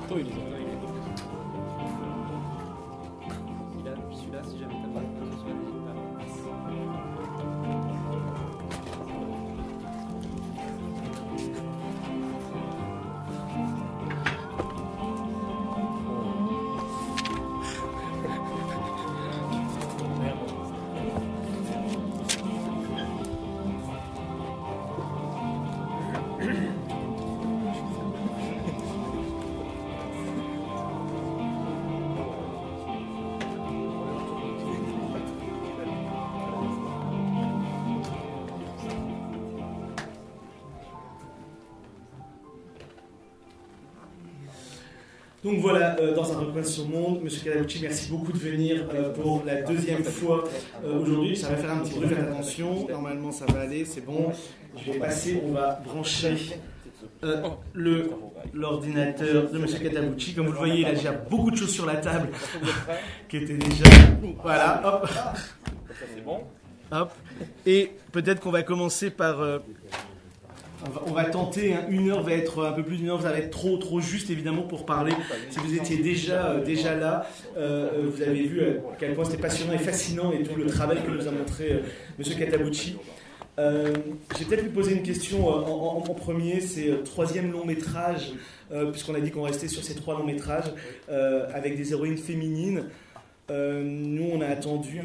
トイレじゃない。 Celui-là, si jamais t'as pas de choses, n'hésite pas. Donc voilà, dans un recoin sur le monde, Monsieur Katabuchi, merci beaucoup de venir pour la deuxième fois aujourd'hui. Ça va faire un petit bruit, faites attention. Normalement, ça va aller, c'est bon. Je vais passer, on va brancher l'ordinateur de Monsieur Katabuchi. Comme vous le voyez, il a déjà beaucoup de choses sur la table qui étaient déjà... Voilà, hop. C'est bon. Hop. Et peut-être qu'on va commencer par... On va tenter, hein, une heure va être un peu plus d'une heure, ça va être trop juste évidemment pour parler. Si vous étiez déjà là, vous avez vu à quel point c'était passionnant et fascinant et tout le travail que nous a montré Monsieur Katabuchi. J'ai peut-être lui poser une question en premier, c'est troisième long métrage, puisqu'on a dit qu'on restait sur ces 3 longs métrages, avec des héroïnes féminines. Nous on a attendu...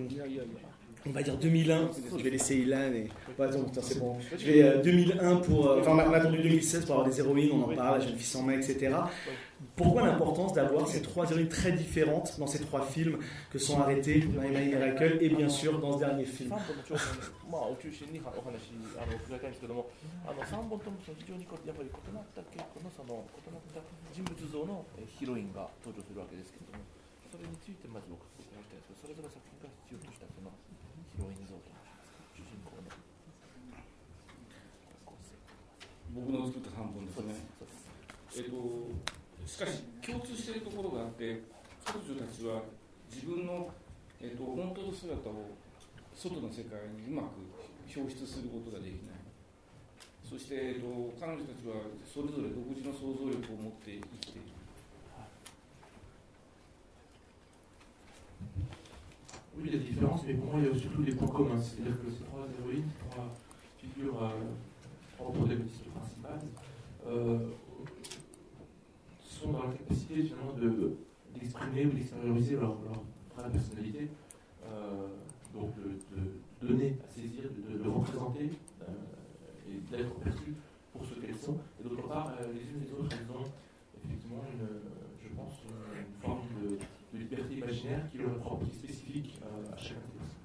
on va dire 2001, je vais laisser Ilan et... attends, c'est bon. Je vais 2001 pour... Enfin, on a attendu 2016 pour avoir des héroïnes, on en parle, la jeune fille sans main, etc. Pourquoi l'importance d'avoir ces 3 héroïnes très différentes dans ces 3 films que sont Arrêtés, My My Miracle et bien sûr dans ce dernier film? まあ、お中心にお話伺いたいんですけども、3本とも非常にやっぱり異なった結構のその異なった人物像のヒロインが登場するわけですけれども、それについてまず僕聞きたいんですけど、それぞれ作品が必要としたそのヒロイン像と主人公の構成。 僕の作った3本ですね。しかし共通しているところがあって、彼女たちは自分の、本当の姿を外の世界にうまく表出することができない。そして、彼女たちはそれぞれ独自の想像力を持って生きている。 Oui, il y a des différences, mais pour moi, il y a surtout des points communs. C'est-à-dire que ces 3 héroïnes, 3 figures, 3 protagonistes principales, sont dans la capacité finalement d'exprimer ou d'extérioriser leur vraie personnalité, donc de donner à saisir, de représenter et d'être perçues pour ce qu'elles sont. Et d'autre part, les unes et les autres, elles ont effectivement je pense, une forme de liberté imaginaire qui leur est propre, qui est spécifique à chacun des personnages.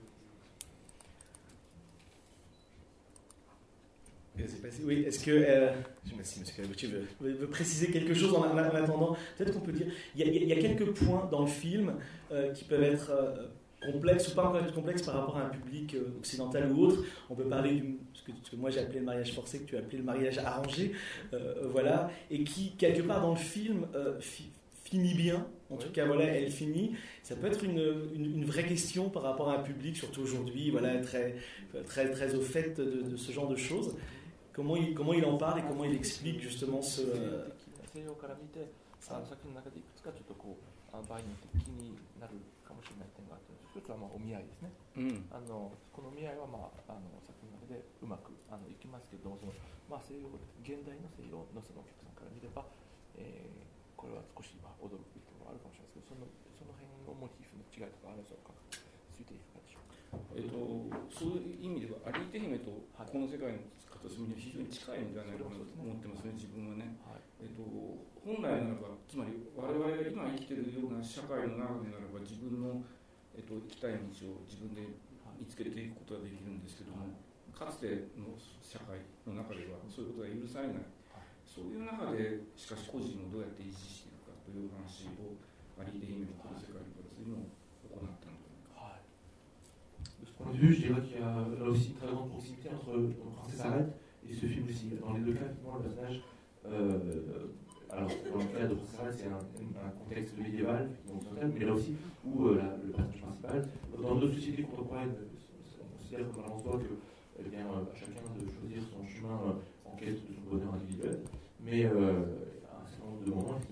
Oui, est-ce que, je sais pas si M. Katabuchi veut préciser quelque chose en attendant. Peut-être qu'on peut dire, il y a quelques points dans le film qui peuvent être complexes ou pas encore être complexes par rapport à un public occidental ou autre. On peut parler de ce que moi j'ai appelé le mariage forcé, que tu as appelé le mariage arrangé, voilà, et qui, quelque part dans le film, finit bien. En tout cas, voilà, elle finit. Ça peut être une vraie question par rapport à un public, surtout aujourd'hui, voilà, très au fait de ce genre de choses. Comment il en parle et comment il explique justement ce... 西洋から見て作品の中でいくつかちょっとこう場合によって気になるかもしれない点があって、一つはお見合いですね。この見合いは作品の中でうまくいきますけれども、その西洋現代の西洋のそのお客さんから見れば、これは少し驚くべきところがあるかもしれないですけど、その辺のモチーフの違いとかあるでしょうか。ついていかがでしょうか。 そういう意味ではアリーテ姫とこの世界の片隅には非常に近いのではないかと思ってますね、自分はね。本来ならば、つまり我々が今生きているような社会の中でならば自分の、生きたい道を自分で見つけていくことができるんですけども、かつての社会の中ではそういうことが許されない。そういう中でしかし個人をどうやって維持していくかという話をアリーテ姫のこの世界にそういうのを行ったんだと思います。 De ce point de vue, je dirais qu'il y a là aussi une très grande proximité entre Princesse Arrête et ce film aussi. Dans les deux cas, finalement, le personnage, alors dans le cas de Princesse Arrête, c'est un contexte médiéval, mais là aussi, où le personnage principal, dans d'autres sociétés contemporaines, on considère comme un soi que, eh bien, à chacun de choisir son chemin en quête de son bonheur individuel, mais à un certain nombre de moments,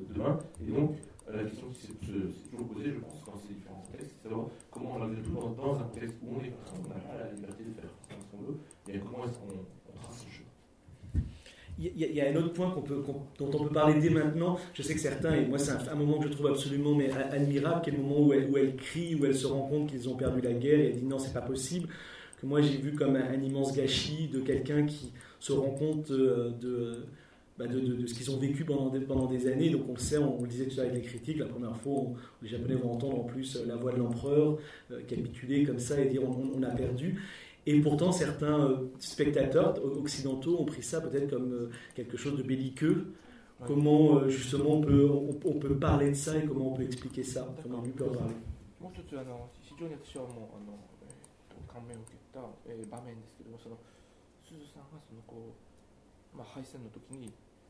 demain. Et donc, la question qui s'est toujours posée, je pense, dans ces différents contextes, c'est de savoir comment, malgré tout, dans un contexte où on est contraint, on n'a pas la liberté de faire ce qu'on veut, et comment est-ce qu'on trace le chemin. Il y a un autre point dont on peut parler dès maintenant. Je sais que certains, et moi c'est un moment que je trouve absolument admirable, qui est le moment où elle crie, où elle se rend compte qu'ils ont perdu la guerre, et elle dit non, c'est pas possible. Que moi j'ai vu comme un immense gâchis de quelqu'un qui se rend compte de ce qu'ils ont vécu pendant des années. Donc on le sait, on le disait tout à l'heure avec les critiques, la première fois les Japonais vont entendre en plus la voix de l'empereur capituler comme ça et dire on a perdu. Et pourtant, certains spectateurs occidentaux ont pris ça peut-être comme quelque chose de belliqueux. Comment, justement, on peut parler de ça et comment on peut expliquer ça? Comment on peut en parler? もう一つ非常に私はもう感銘を受けた場面ですけども、その鈴さんが敗戦の時に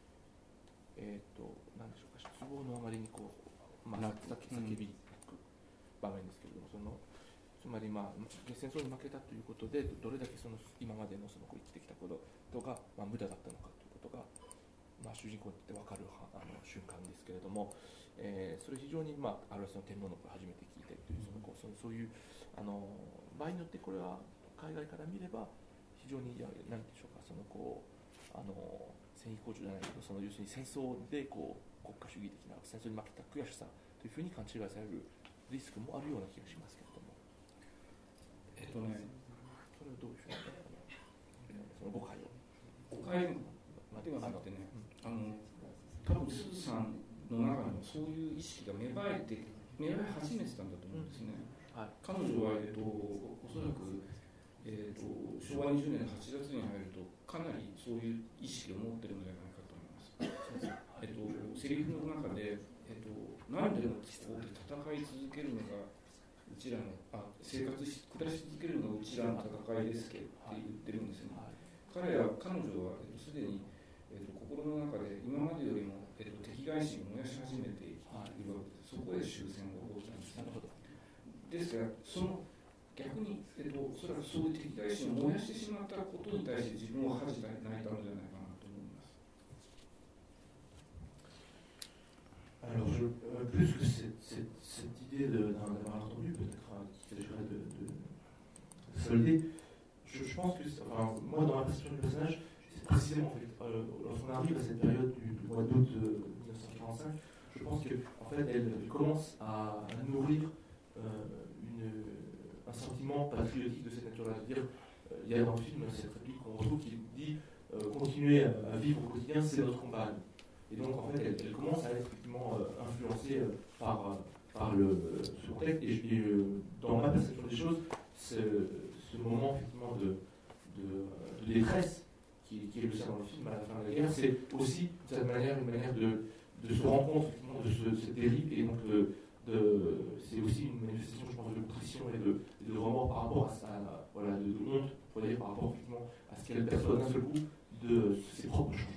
何でしょうか、失望のあまりに叫び場面ですけれども、つまり戦争に負けたということでどれだけ今までの生きてきたことが無駄だったのかということが主人公にとって分かる瞬間ですけれども、それ非常にあるいは天皇の声初めて聞いてというそういう場合によってこれは海外から見れば非常に何でしょうか、戦意向上じゃないけど要するに戦争で国家主義的な戦争に負けた悔しさというふうに勘違いされるリスクもあるような気がしますけれども。それはどういうふうにその誤解ではなくてね、多分鈴さんの中にもそういう意識が芽生え始めてたんだと思うんですね。彼女は、おそらく、昭和20年の8月に入るとかなりそういう意識を持ってるのではないかと思います。セリフの中で、何でもこう戦い続けるのがうちらの暮らし続けるのがうちらの戦いですけどって言ってるんですね。彼女はすでに心の中で今までよりも敵外心を燃やし始めているわけです。そこで終戦が起こったんです。ですから逆に、おそらくそういう敵外心を燃やしてしまったことに対して自分を恥じて泣いたのではないかなと思います。 Alors, plus que cette idée d'un malentendu, peut-être qu'il s'agirait de solder, je pense que, moi, dans la perception du personnage, c'est précisément, en fait, lorsqu'on arrive à cette période du mois d'août 1945, je pense qu'en fait, elle commence à nourrir un sentiment patriotique de cette nature-là. C'est-à-dire, il y a dans le film cette réplique qu'on retrouve qui dit continuer à vivre au quotidien, c'est notre combat. Et donc, en fait, elle commence à être effectivement influencée par ce contexte. Et dans ma perception des choses, ce moment effectivement de détresse qui est le sien dans le film à la fin de la guerre, c'est aussi, de cette manière, une manière de se rendre compte effectivement de cette dérive. Et donc, c'est aussi une manifestation, je pense, de contrition et de remords par rapport à ça, voilà, de honte, pour dire, par rapport effectivement à ce qu'elle perçoit d'un seul coup de ses propres changements.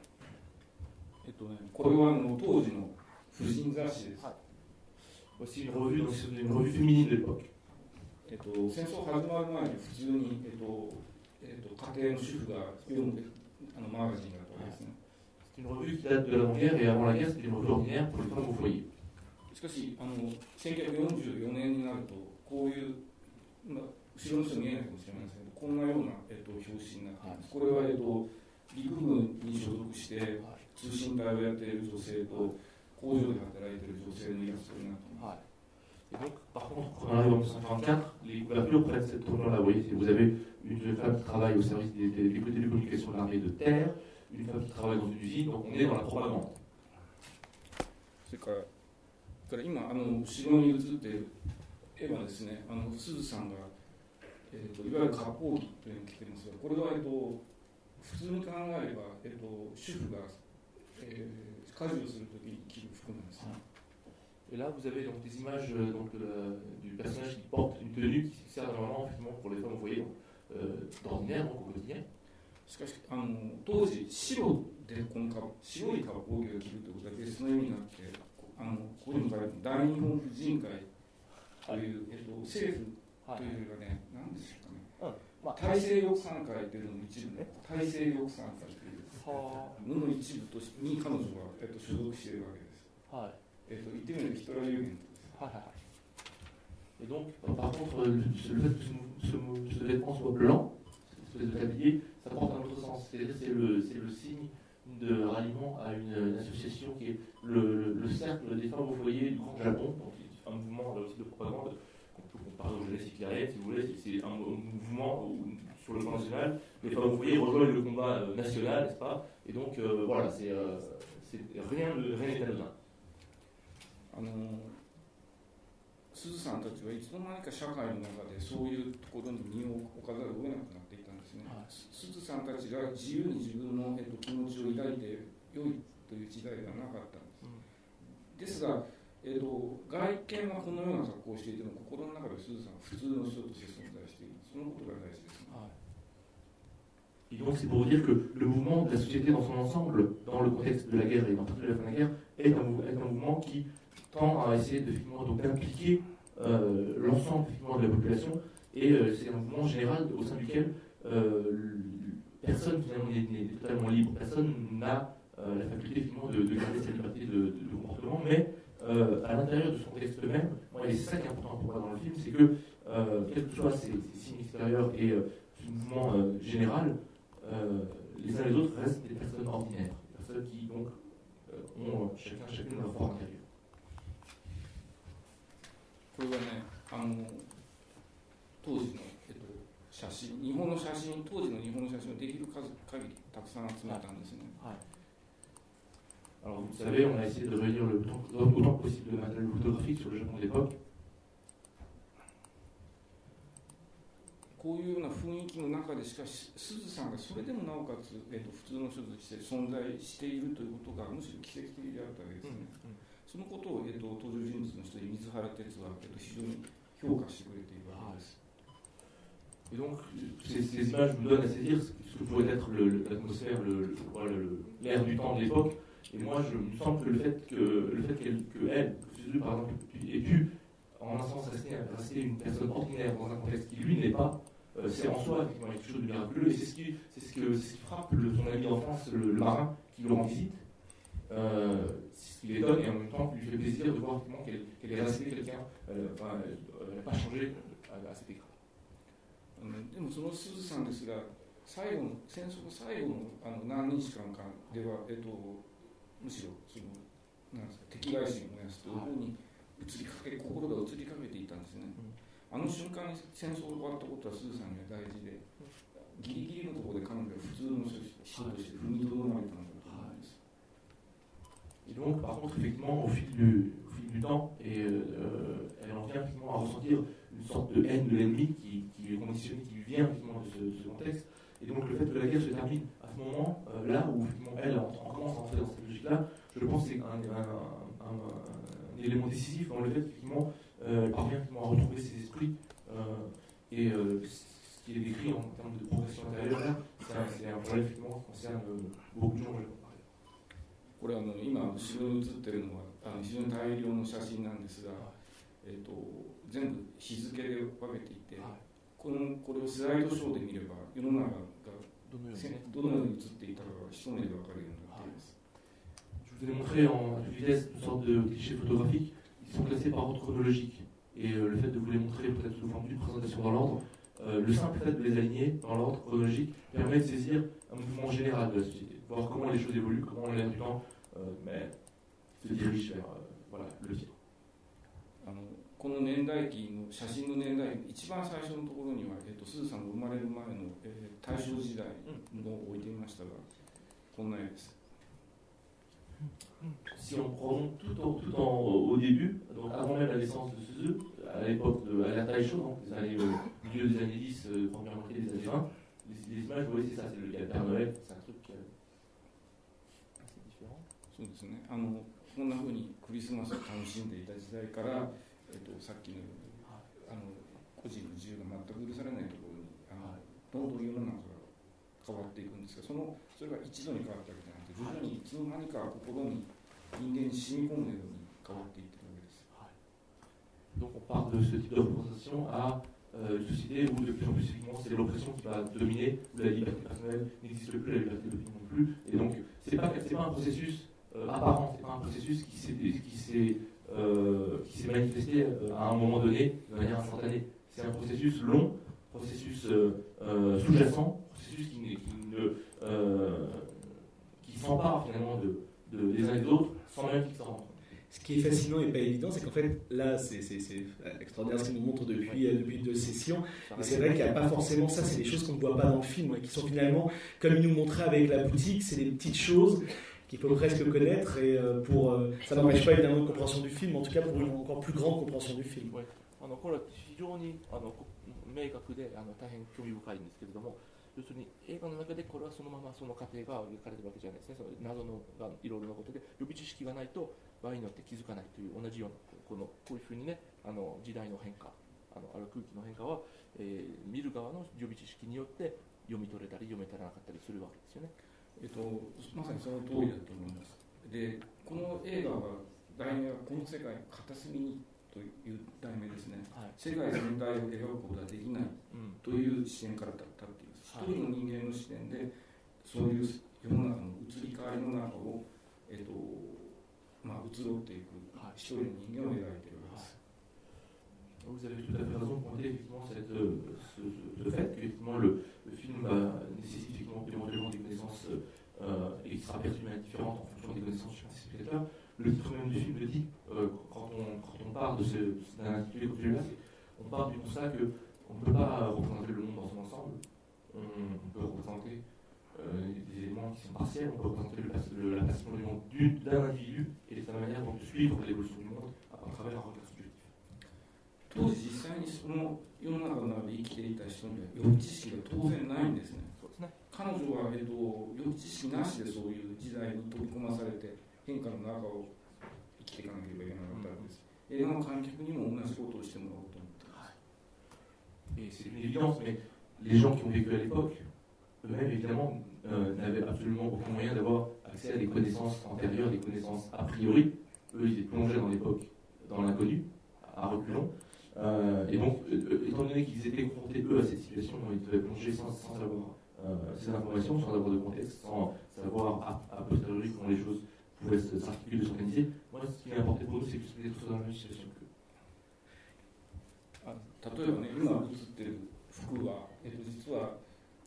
これは当時の婦人雑誌です。 Voici une revue féminine de l'époque. 戦争始まる前に普通に、家庭の主婦が読んでマガジンだったわけですね。 C'est une revue qui date de l'avant-guerre et avant la guerre, c'était une revue ordinaire pour les femmes au foyer. しかし1944年になるとこういう、後ろの人見えないかもしれませんけど、こんなような、表紙になっています。これは、陸軍に所属して、通信隊をやっている女性と工場で働いている女性のイラストになっています。 Et donc, par contre, quand on arrive en 1944, les couvertures prennent cette tournure-là. Vous voyez, vous avez une jeune femme qui travaille au service des télécommunications de l'armée de terre, une femme qui travaille dans une usine, donc on est dans la propagande. それから今後ろに映っている絵はですね、鈴さんが、いわゆる割烹着というのを着ていますが、これは、普通に考えれば、主婦が家事をするときに着る服なんですね。 Et là, vous avez donc des images du personnage qui porte une tenue qui sert normalement effectivement pour les femmes au foyer d'ordinaire, donc au quotidien. しかし当時白い割烹着を着るということは別の意味があって、ここにも書いてある大日本婦人会という、政府というよりはね、何でしょうかね、体制抑散会というのの一部ね、体制抑散会というのの一部とに彼女は、所属しているわけです。 はい。 言ってみればヒトラー有限です。 はいはいはい。 Et donc, par contre, le fait que ce vêtement soit blanc, ce tablier, ça porte un autre sens. C'est-à-dire que c'est le signe de ralliement à une association qui est le cercle des femmes au foyer du Grand Japon. Donc, c'est un mouvement là aussi de propagande qu'on peut comparer au jeunesse hitlérienne, si vous voulez. C'est un mouvement où, sur le plan national, les femmes au foyer rejoignent le combat national, n'est-ce pas? Et donc, voilà, rien n'est anodin. すずさんたちはいつの間にか社会の中でそういうところに身を置かざるを得なくなっていたんですね。すずさんたちが自由に自分の、気持ちを抱いて良いという時代ではなかったんです。ですが、外見はこのような格好をしていても心の中ですずさんは普通の人として存在している。そのことが大事ですね。 Et donc c'est pour vous dire que le mouvement de la société dans son ensemble, dans le contexte de la guerre et dans particulier la fin de la guerre, est un mouvement qui tend à essayer d'impliquer l'ensemble de la population, et c'est un mouvement général au sein duquel personne finalement n'est totalement libre, personne n'a la faculté finalement de garder sa liberté de comportement, mais à l'intérieur de son contexte même, et c'est ça qui est important pour moi dans le film, c'est que quels que soient ces signes extérieurs et ce mouvement général, les uns et les autres restent des personnes ordinaires, des personnes qui donc ont chacune leur forme intérieure. これはね、当時の、写真、日本の写真、当時の日本の写真をできる限りたくさん集めたんですね。はい。 Alors vous savez, on a essayé de réunir autant que possible de matériel photographique sur le Japon d'époque. こういうような雰囲気の中でしかし、すずさんがそれでもなおかつ、普通の人として存在しているということがむしろ奇跡的であったわけですね。そのことを、登場人物の一人、水原哲は、非常に評価してくれているわけです。 Et donc, ces images nous donnent à saisir ce que pourrait être l'atmosphère, l'air du temps de l'époque. Et moi, je me semble que le fait qu'elle, Suzu par exemple, ait pu, en un sens, rester une personne ordinaire dans un contexte qui, lui, n'est pas, c'est en soi effectivement quelque chose de miraculeux. Et c'est ce qui frappe son ami d'enfance, le marin, qui le rend visite. C'est ce qui l'étonne et en même temps qui lui fait plaisir de voir qu'elle est restée quelqu'un, elle n'a pas changé à cet écran. でもそのすずさんですが、戦争の最後の何日間かでは、むしろなんですか、敵外心を燃やすというふうに心が移りかけていたんですね。あの瞬間に戦争が終わったことはすずさんには大事で、ギリギリのところで彼女は普通の人として踏みとどまれたんだと思います。 Et donc, par contre, effectivement, au fil du temps, elle en vient effectivement à ressentir une sorte de haine de l'ennemi qui est conditionnée, qui vient effectivement de ce contexte. Et donc, le fait que la guerre se termine à ce moment, là où effectivement elle commence à entrer dans cette logique-là, je pense que c'est un élément décisif dans le fait qu'effectivement, elle parvient effectivement à retrouver ses esprits. Et ce qui est décrit en termes de progression intérieure, là, c'est un problème effectivement qui concerne beaucoup de gens. これは今後ろに写っているのは非常に大量の写真なんですが、全部日付で分けていて、これをスライドショーで見れば世の中がどのように写っていたかが一目で分かるようになっています。 Je vous ai montré en vitesse une sorte de clichés photographiques qui sont classés par ordre chronologique. Et le fait de vous les montrer peut-être sous forme d'une présentation dans l'ordre, le simple fait de les aligner dans l'ordre chronologique permet de saisir un mouvement général de la société, voir comment les choses évoluent, comment l'air du temps se dirige vers le bien. この年代記の写真の年代一番最初のところには、すずさんが生まれる前の、大正時代のを置いてみましたが、こんな絵です。 Si on prend au début, donc avant même la naissance de Suzu, à l'époque de l'ère Taisho, donc milieu des années 10, première moitié des années 20, les images, vous voyez, c'est ça, c'est le Père Noël, c'est un truc assez différent. そうですね。こんなふうにクリスマスを楽しんでいた時代から、さっきのように個人の自由が全く許されないところにどんどん世の中が変わっていくんですが、それが一度に変わったわけじゃなくて、徐々にいつの間にか心に人間に染み込むように変わっていってるわけです。 Donc on part de ce type de représentation à une société où de plus en plus effectivement c'est l'oppression qui va dominer, où la liberté personnelle n'existe plus, la liberté d'opinion non plus, et donc c'est pas un processus apparent, c'est pas un processus qui s'est manifesté à un moment donné de manière instantanée. C'est un processus long, processus sous-jacent, processus qui s'empare finalement des uns et des autres sans même qu'ils s'en rendent compte. Ce qui est fascinant et pas évident, c'est qu'en fait, là, c'est extraordinaire ce qu'il nous montre depuis 2 sessions. Et c'est vrai qu'il n'y a pas forcément ça, c'est des choses qu'on ne voit pas dans le film, qui sont finalement, comme il nous montrait avec la boutique, c'est des petites choses qu'il faut presque connaître. Et ça n'empêche pas évidemment une compréhension du film, en tout cas pour une encore plus grande compréhension du film. これは非常に明確で大変興味深いんですけれども、要するに映画の中でこれはそのままその過程が描かれているわけじゃないですね。その謎のがいろいろなことで予備知識がないと場合によって気づかないという同じようなこういうふうにね時代の変化ある空気の変化は、見る側の予備知識によって読み取れたり読めたらなかったりするわけですよね。 まさにその通りだと思います。で、この映画は題名はこの世界の片隅にという題名ですね、はい、世界全体を描くことはできないという視点から立っています、一人の人間の視点でそういう世の中の移り変わりの中を、移ろっていく一人の人間を描いているわけです。 Vous avez tout à fait raison de pointer effectivement ce fait qu'effectivement le film nécessite effectivement éventuellement des connaissances et qui sera perçu de manière différente en fonction des connaissances de chaque spectateur. Le titre même du film le dit, quand on part d'un intitulé comme celui-là, on part du constat qu'on ne peut pas représenter le monde dans son ensemble. On peut représenter des éléments qui sont partiels, on peut représenter la perception du monde d'un individu et de sa manière de suivre l'évolution du monde à travers un regard subjectif. 当時実際にその世の中の中で生きていた人には予備知識が当然ないんですね。彼女は、予備知識なしでそういう時代に飛び込まされて変化の中を生きていかなければいけなかったわけです。映画の観客にも同じことをしてもらおうと思っています。 Et c'est une évidence, mais les gens qui ont vécu à l'époque, eux-mêmes évidemment, n'avaient absolument aucun moyen d'avoir accès à des connaissances antérieures, des connaissances a priori. Eux, ils étaient plongés dans l'époque, dans l'inconnu, à reculons. Et donc, étant donné qu'ils étaient confrontés, eux, à cette situation, ils devaient plonger sans avoir ces informations, sans avoir de contexte, sans savoir a posteriori comment les choses pouvaient s'articuler, s'organiser. Moi, ce qui est important pour nous, c'est que les tous dans la même situation que. 例えばね、今映ってる服は、実は、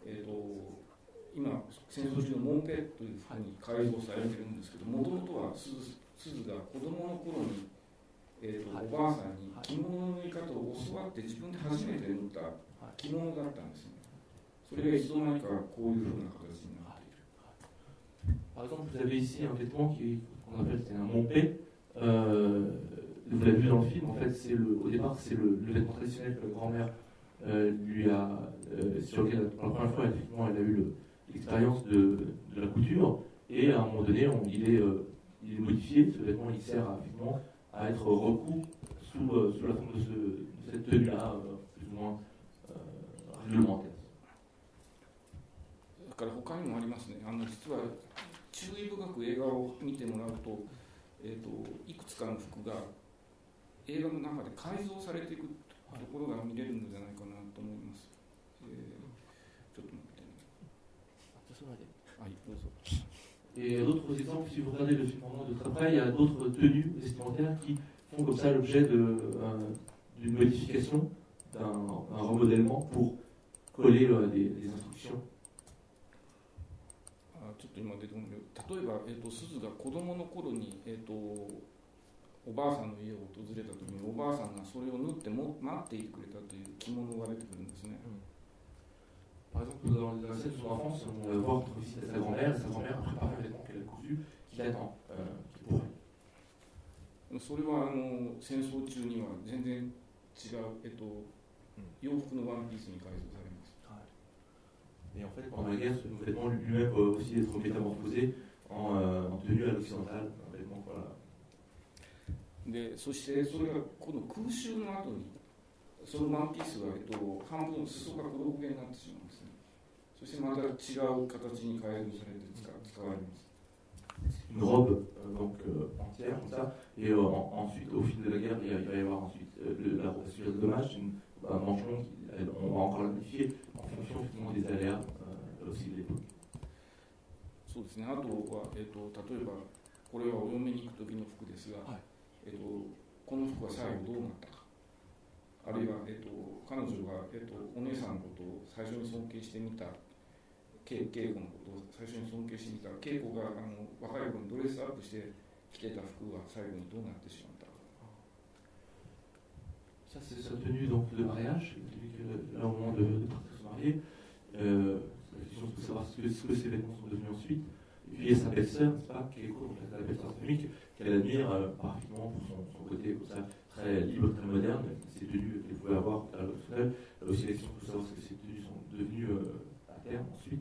今戦争中のモンペという服に改造されてるんですけど、もともとは鈴が子供の頃に、おばあさんに着物の縫い方を教わって自分で初めて縫った着物だったんですね。それがいつの間にかこういうふうな形になっている。 Par exemple, vous avez ici un vêtement qu'on appelle un mompé. Vous l'avez vu dans le film, en fait, au départ, c'est le vêtement traditionnel que la grand-mère lui a, sur lequel, pour la première fois, effectivement, elle a eu l'expérience de la couture, et à un moment donné, il est modifié, ce vêtement, il sert effectivement à être recousu sous la forme de cette tenue-là, plus ou moins réglementaire. だから他にもありますね。実は注意深く映画を見てもらうと、いくつかの服が映画の中で改造されていくところが見れるんじゃないかなと思います。ちょっと待ってね。はい、どうぞ。 Et d'autres exemples, si vous regardez le film de très près, il y a d'autres tenues vestimentaires qui font comme ça l'objet d'une modification, d'un remodèlement pour coller des instructions. ちょっと今出てこないけど、例えば、鈴が子供の頃に、おばあさんの家を訪れた時におばあさんがそれを縫って待っていてくれたという着物が出てくるんですね。 Par exemple, dans la scène de son enfance, on va voir notre visite à sa grand-mère, et sa grand-mère a préparé un vêtement qu'elle a cousu, qui l'attend, qui est pour elle. それは戦争中には全然違う、洋服のワンピースに改造されます。 Et en fait, pendant la guerre, ce vêtement lui-même peut aussi être métamorphosé en tenue à l'occidentale, un vêtement, voilà. でそしてそれがこの空襲の後にそのワンピースが、半分裾が黒焦げになってしまうんですね。そしてまた違う形に改造されて使われます。 Une robe donc entière comme ça, et ensuite au fil de la guerre il va y avoir ensuite la robe sur le dommage, un manchon, on va encore la modifier en fonction effectivement des aléas aussi de l'époque. そうですね。あとは例えばこれはお嫁に行く時の服ですが、この服は最後どうなったか、あるいは、彼女が、お姉さんのことを最初に尊敬してみた、恵子のことを最初に尊敬してみた、恵子が若い子にドレスアップして着てた服は最後にどうなってしまったか。 Ça, c'est sa tenue donc, de mariage, là au moment de partir se marier. La question c'est de savoir ce que ces vêtements sont devenus ensuite. Et puis il y a sa belle-sœur, n'est-ce pas, Keiko, la belle-sœur famille, qu'elle admire parfaitement pour son côté comme ça, très libre, très moderne, ces tenues qu'elle pouvait avoir à l'heure actuelle. Là aussi la question pour savoir ce que ces tenues sont devenues à terme ensuite.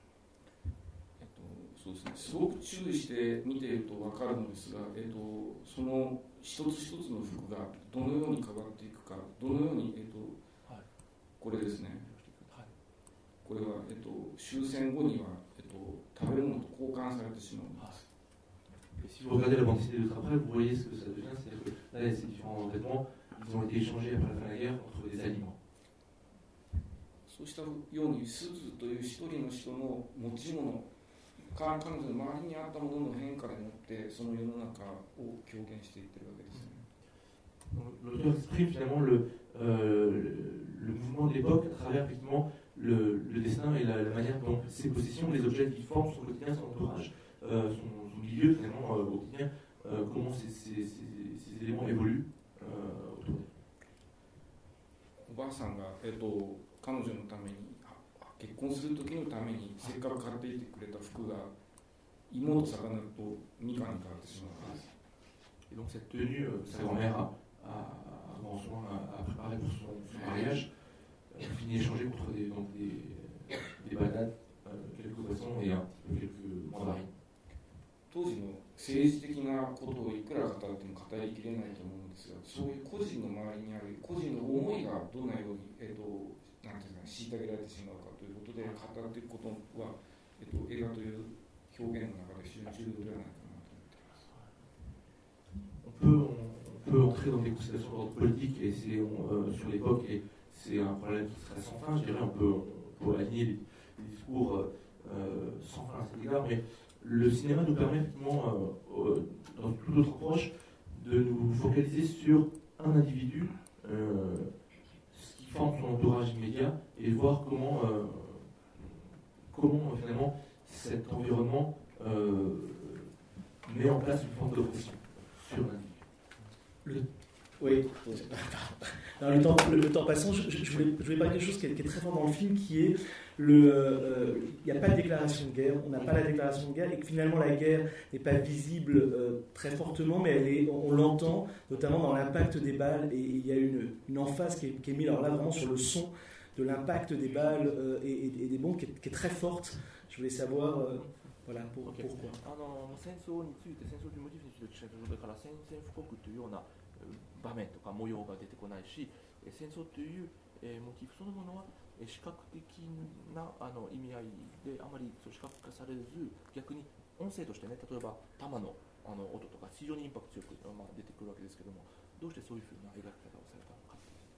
そうですね、すごく注意して見ていると分かるのですが、その一つ一つの服がどのように変わっていくか、どのように、これですね、これは、終戦後には、食べ物と交換されてしまうんです。 Si vous regardez la bande dessinée de Trappel, vous voyez ce que ça devient, c'est-à-dire que là, ces différents vêtements, ils ont été échangés après la fin de la guerre contre des aliments. そうしたように、スズという一人の人の持ち物、彼女の周りにあったものの変化でもってその世の中を表現していってるわけですね。 L'auteur exprime finalement le mouvement de l'époque à travers effectivement le destin et la manière dont ses possessions, les objets qui forment son quotidien, son entourage, son milieu finalement au quotidien, comment ces éléments évoluent autour d'elle. おばあさんが、彼女のために結婚する時のためにせっかく買っていてくれた服が芋と魚とみかんに変わってしまうわけです。 Et donc cette tenue, sa grand-mère a grand soin à préparer pour son mariage, finit échangée contre des bananes, quelques poissons et quelques mandarines. 当時の政治的なことをいくら語っても語りきれないと思うんですが、そういう個人の周りにある個人の思いがどのように、なんていうか虐げられてしまうかということで語っていくことは、映画という表現の中で非常に重要ではないかなと思っています。 On peut entrer dans des considérations d'ordre politique et sur l'époque, et c'est un problème qui serait sans fin. Je dirais, on peut aligner les discours sans fin à cet égard, mais le cinéma nous permet effectivement, dans une toute autre approche, de nous focaliser sur un individu, ce qui forme son entourage immédiat, et voir comment finalement cet environnement met en place une forme d'oppression sur l'individu. Oui. Non, le temps passant, je voulais parler de quelque chose qui est très fort dans le film, qui est il n'y a pas de déclaration de guerre, on n'a pas la déclaration de guerre, et que finalement la guerre n'est pas visible très fortement, mais on l'entend, notamment dans l'impact des balles, et il y a une emphase qui est mise alors là vraiment sur le son de l'impact des balles et des bombes qui est très forte. Je voulais savoir voilà, pourquoi. 戦争について、戦争というモチーフについてそれから宣戦布告というような場面とか模様が出てこないし、戦争というモチーフそのものは視覚的な意味合いであまり視覚化されず、逆に音声としてね、例えば弾の音とか非常にインパクト強く出てくるわけですけども、どうしてそういうふうな描き方をされたのか。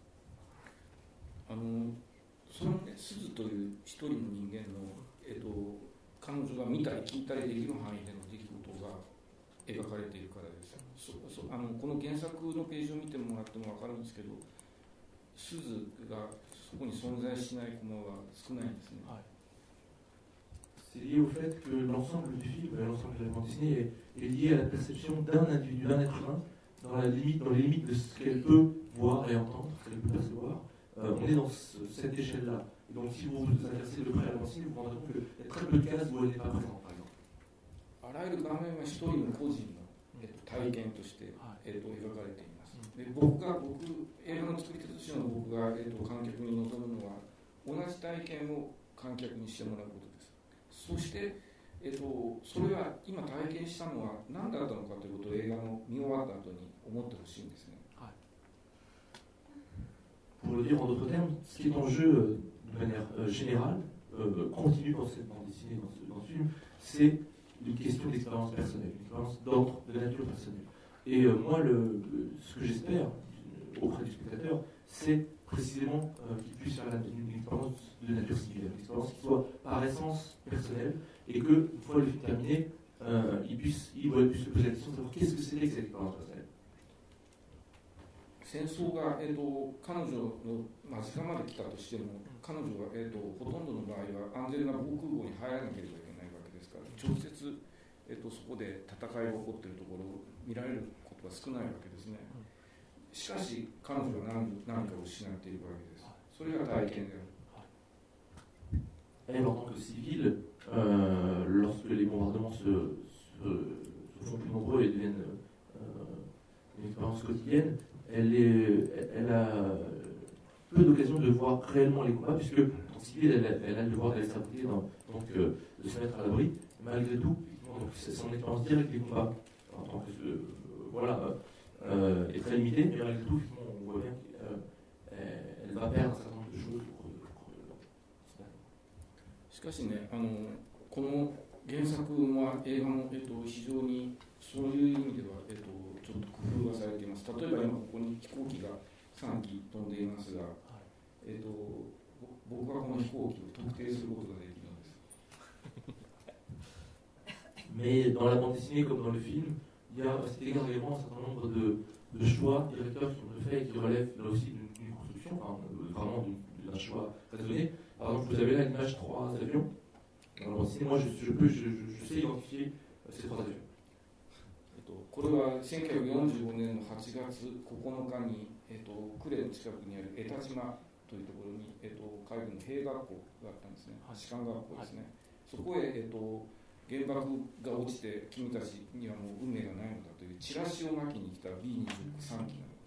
そのね、鈴という一人の人間の、彼女が見たり聞いたりできる範囲での出来事が描かれているからです。この原作のページを見てもらっても分かるんですけど、鈴がそこに存在しないコマは少ないんですね。 C'est lié au fait que l'ensemble du film, l'ensemble de la bande dessinée est lié à la perception d'un individu, d'un être humain, dans les limites de ce qu'elle peut voir et entendre, ce qu'elle peut percevoir. On est dans cette échelle-là. Et donc si vous vous intéressez de près à la bande dessinée, vous vous rendrez compte qu'il y a très peu de cases où elle n'est pas présente, par exemple. あらゆる画面は一人の個人の体験として、描かれています。で映画の作り手としての僕が、観客に望むのは同じ体験を観客にしてもらうことです。そして、それは今体験したのは何だったのかということを映画の見終わった後に思ってほしいんですね。 Pour le dire en d'autres termes, ce qui est en jeu de manière générale, continue dans cette bande dessinée, dans ce film, c'est une question d'expérience personnelle, une expérience d'ordre, de nature personnelle. Et moi, ce que j'espère auprès du spectateur, c'est précisément qu'il puisse faire une expérience de nature similaire, une expérience qui soit par essence personnelle, et que, une fois le film terminé, il aurait pu se poser la question de savoir qu'est-ce que c'était que cette expérience personnelle. 戦争が、彼女の間近まで来たとしても、彼女は、ほとんどの場合は安全な防空壕に入らなければいけないわけですから、直接、そこで戦いが起こっているところを見られることは少ないわけですね。しかし、彼女は何かを失っているわけです。それが体験である。 Elle, en tant que civile, lorsque les bombardements se font plus nombreux et deviennent une expérience quotidienne, elle a peu d'occasion de voir réellement les combats, puisque en civil, elle a le devoir d'aller s'abriter, donc de se mettre à l'abri. Malgré tout, donc, son expérience directe des combats, en tant que est très limitée, mais malgré tout, on voit bien qu'elle va perdre un certain nombre de choses. しかしね、この原作も映画も、非常にそういう意味では、ちょっと工夫がされています。例えば今ここに飛行機が3機飛んでいますが、僕はこの飛行機を特定することができるんです。 Mais dans la bande dessinée comme dans le film, il y a à cet égard également un certain nombre de choix directeurs qui ont été faits et qui relèvent là aussi d'une construction, enfin, vraiment d'un choix raisonné. Par exemple, vous avez là l'image 3 avions. Dans la bande dessinée, moi je sais identifier ces 3 avions. これは1945年の8月9日に、呉の近くにある江田島というところに、海軍の兵学校があったんですね。士官学校ですね。そこへ、原爆が落ちて君たちにはもう運命がないのだというチラシをまきに来た B29 機なんです。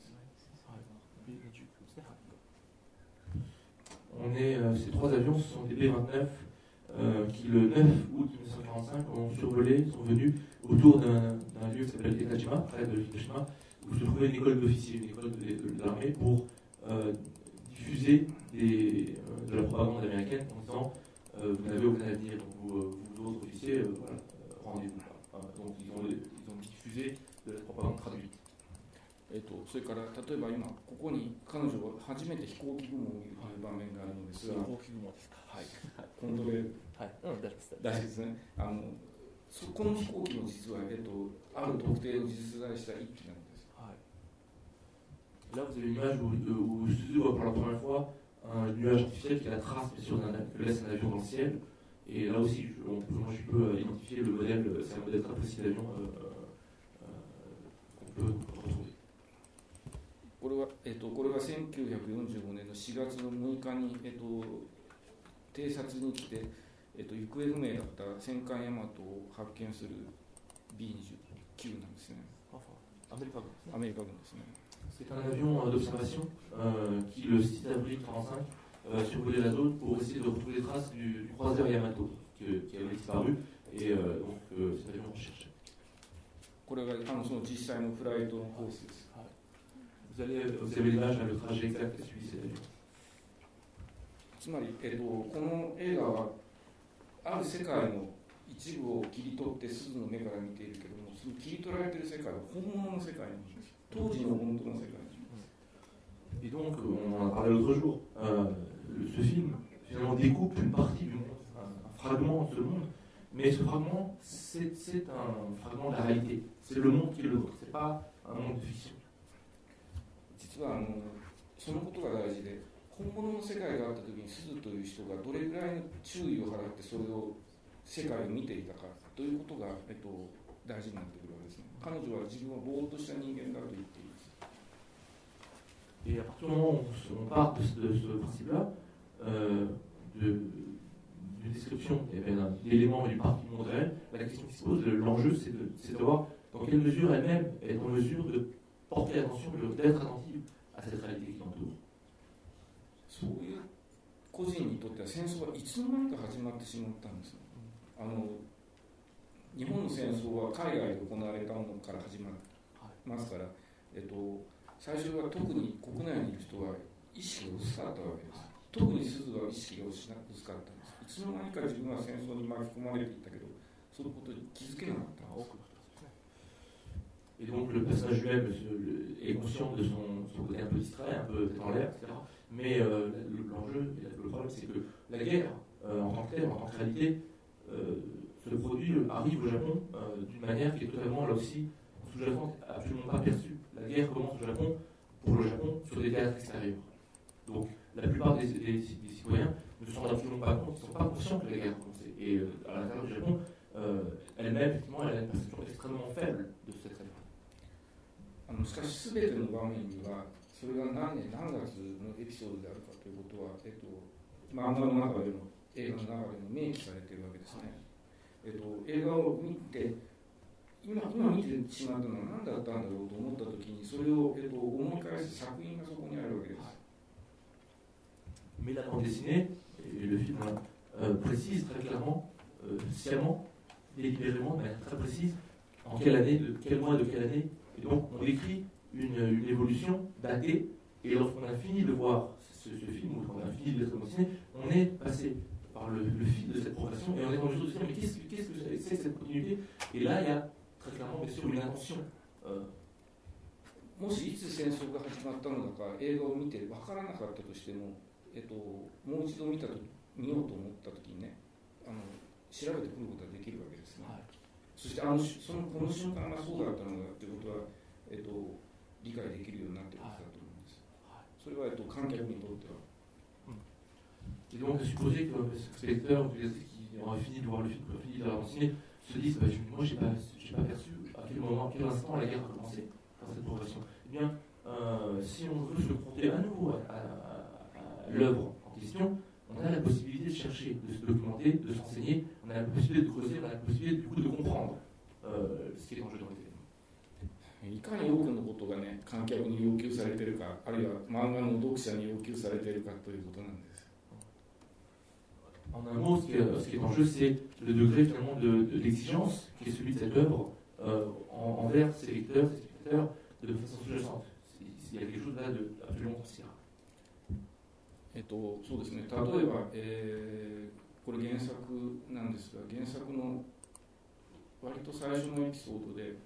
Ces 3 avions, ce sont des B-29 qui, le 9 août 1945, ont survolé, sont venus autour d'un lieu qui s'appelle Etajima, près de Hiroshima, où se trouvait une école d'officiers, une école de l'armée, pour diffuser de la propagande américaine en disant vous n'avez aucun avenir, vous autres officiers, voilà, rendez-vous. Donc ils ont diffusé de la propagande traduite. それから例えば今ここに彼女は初めて飛行機雲を見るという場面があるのですが、 飛行機雲ですか。 はい。コントロール。はい。大丈夫です。大丈夫ですね。この飛行機も実はある特定を実在した一機なんです。はい。 Là vous avez une image où Suzu voit pour la première fois un nuage artificiel qui est la trace que laisse un avion dans le ciel. Et là aussi, moi je peux identifier le modèle, c'est un modèle très précis d'avion qu'on peut retrouver. これは1945年の4月の6日に、偵察に来て、行方不明だった戦艦大和を発見する B29 なんですね。アメリカ軍ですね。 C'est un avion d'observation qui, le 6 avril 1945, survolait la zone pour essayer de retrouver les traces du croiseur Yamato qui avait disparu. Et donc cet avion recherché. これがその実際のフライトのコースです。 Vous avez l'image, le trajet exact que suit cet avion. つまり、この映画はある世界の一部を切り取って鈴の目から見ているけども、その切り取られている世界は本物の世界なんです。当時の本当の世界です。 Et donc, on en a parlé l'autre jour, ce film finalement découpe une partie du monde, un fragment de ce monde, mais ce fragment, c'est un fragment de la réalité. C'est le monde qui est le nôtre, c'est pas un monde de fiction. 実はそのことが大事で、本物の世界があった時に鈴という人がどれくらいの注意を払ってそれを世界を見ていたかということが、大事になってくるわけですね。彼女は自分はぼーっとした人間だと言っています。 Et à partir du moment où on part de ce principe-là, d'une description d'éléments du parc du monde réel, la question qui se pose, l'enjeu, c'est de voir dans quelle mesure elle-même est en mesure de porter attention, d'être attentive à cette réalité qui l'entoure. そういう個人にとっては戦争はいつの間にか始まってしまったんです。日本の戦争は海外で行われたものから始まりますから、最初は特に国内にいる人は意識が薄かったわけです。特に鈴は意識が薄かったんです。いつの間にか自分は戦争に巻き込まれていたけど、そのことに気づけなかったんです。 Et donc le personnage lui-même est conscient de son côté un peu distrait, un peu en l'air, etc. Mais l'enjeu, le problème, c'est que la guerre, en tant que telle, en tant que réalité, ce produit arrive au Japon d'une manière qui est totalement, là aussi, sous-jacente, absolument pas perçue. La guerre commence au Japon, pour le Japon, sur des théâtres extérieurs. Donc, la plupart des citoyens ne se rendent absolument pas compte, ils ne sont pas conscients que la guerre a commencé. Et à l'intérieur du Japon, elle-même, effectivement, elle a une perception extrêmement faible de cette réforme. しかし、すべての場面には、それが何年何月のエピソードであるかということは、漫画の中でも映画の中でも明記されているわけですね。映画を見て、今見てしまったのは何だったんだろうと思ったときに、それを、思い返す作品がそこにあるわけです。 Mais la bande dessinée, et le film précise très clairement, sciemment, délibérément, de manière très précise, en quelle année, de quel mois, de quelle année. Et donc, on décrit une évolution datée, et lorsqu'on a fini de voir ce film, ou qu'on a fini de l'être dessiné, on est passé par le fil de cette progression, et on est dans le chose de se dire, mais qu'est-ce que c'est cette continuité? Et là, il y a très clairement, bien sûr, une intention. もしいつ戦争が始まったのだか映画を見て分からなかったとしても、もう一度見ようと思ったときにね、調べてくることができるわけですね。はい、そしてこの瞬間がそうだったのだということは、理解できるようになっているはずだと思うんです。はい、それは、観客にとっては。 Et donc, supposer que le spectateur qui aurait fini de voir le film, qui aurait fini de l'avoir dessiné, se dise moi, j'ai pas perçu à quel moment, à quel instant la guerre a commencé dans cette progression. Eh bien, si on veut se confronter à nouveau à l'œuvre en question, on a la possibilité de chercher, de se documenter, de s'enseigner, on a la possibilité de creuser, on a la possibilité du coup de comprendre ce qui est en jeu dans les événements. いかに多くのことがね、観客に要求されているか、あるいは漫画の読者に要求されているかということなんです。 En un mot, ce qui est en jeu, c'est le degré finalement d'exigence qui est celui de cette œuvre envers ses lecteurs, ses spectateurs, de façon sous-jacente. Il y a quelque chose là d'absolument considérable. そうですね。例えば、これ原作なんですが、原作の割と最初のエピソードで、よ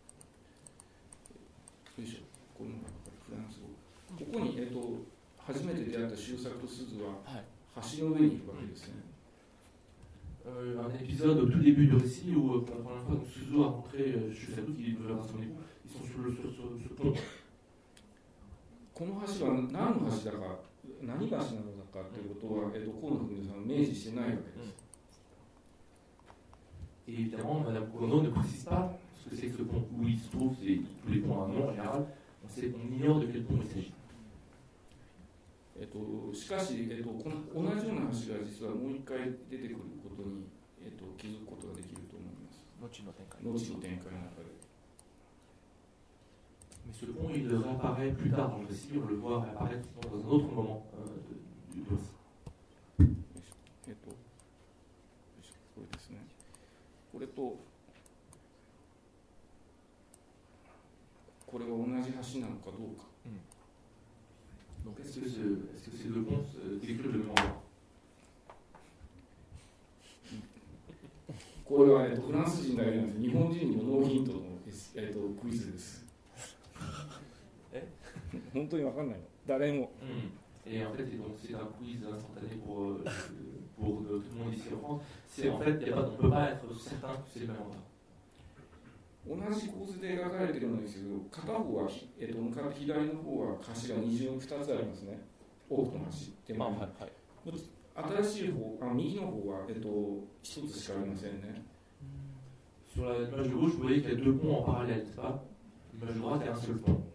いしょ、このフランス語。ここに、初めて出会った周作と鈴は、橋の上に行くわけですね。 Un épisode au tout début du récit où, pour la première fois, Suzu a rencontré Shusaku qui veut avoir son époux. Ils sont sur ce pont. この橋は何の橋だか、何橋なのだかということは、河野文さんは明示してないわけです。 Et évidemment, Madame Kono ne précise pas ce que c'est que ce pont, où il se trouve, tous les ponts à un nom en général, on ignore de quel pont il s'agit. しかし、この同じような橋が実はもう一回出てくることに、気づくことができると思います。 後の展開の中で。 Mais ce pont, il réapparaît plus tard dans le récit, on le voit réapparaître dans un autre moment du récit. これですね。これと、これが同じ橋なのかどうか。 Donc est-ce que ces deux ponts décrivent le même endroit? これは、フランス人だけなんです。日本人にもノーヒントの、クイズです。本当に分かんないの。誰も。 Et en fait, c'est un quiz instantané pour tout le monde ici en France. C'est en fait, on ne peut pas être certain que c'est le même endroit. 同じ構図で描かれているんですけど、片方は、左の方は橋が2つありますね。多くの橋。新しい方、右の方は、1つしかありませんね。 Sur la image de gauche, vous voyez qu'il y a deux ponts en parallèle, n'est-ce pas? L'image de droite, il y a un seul pont.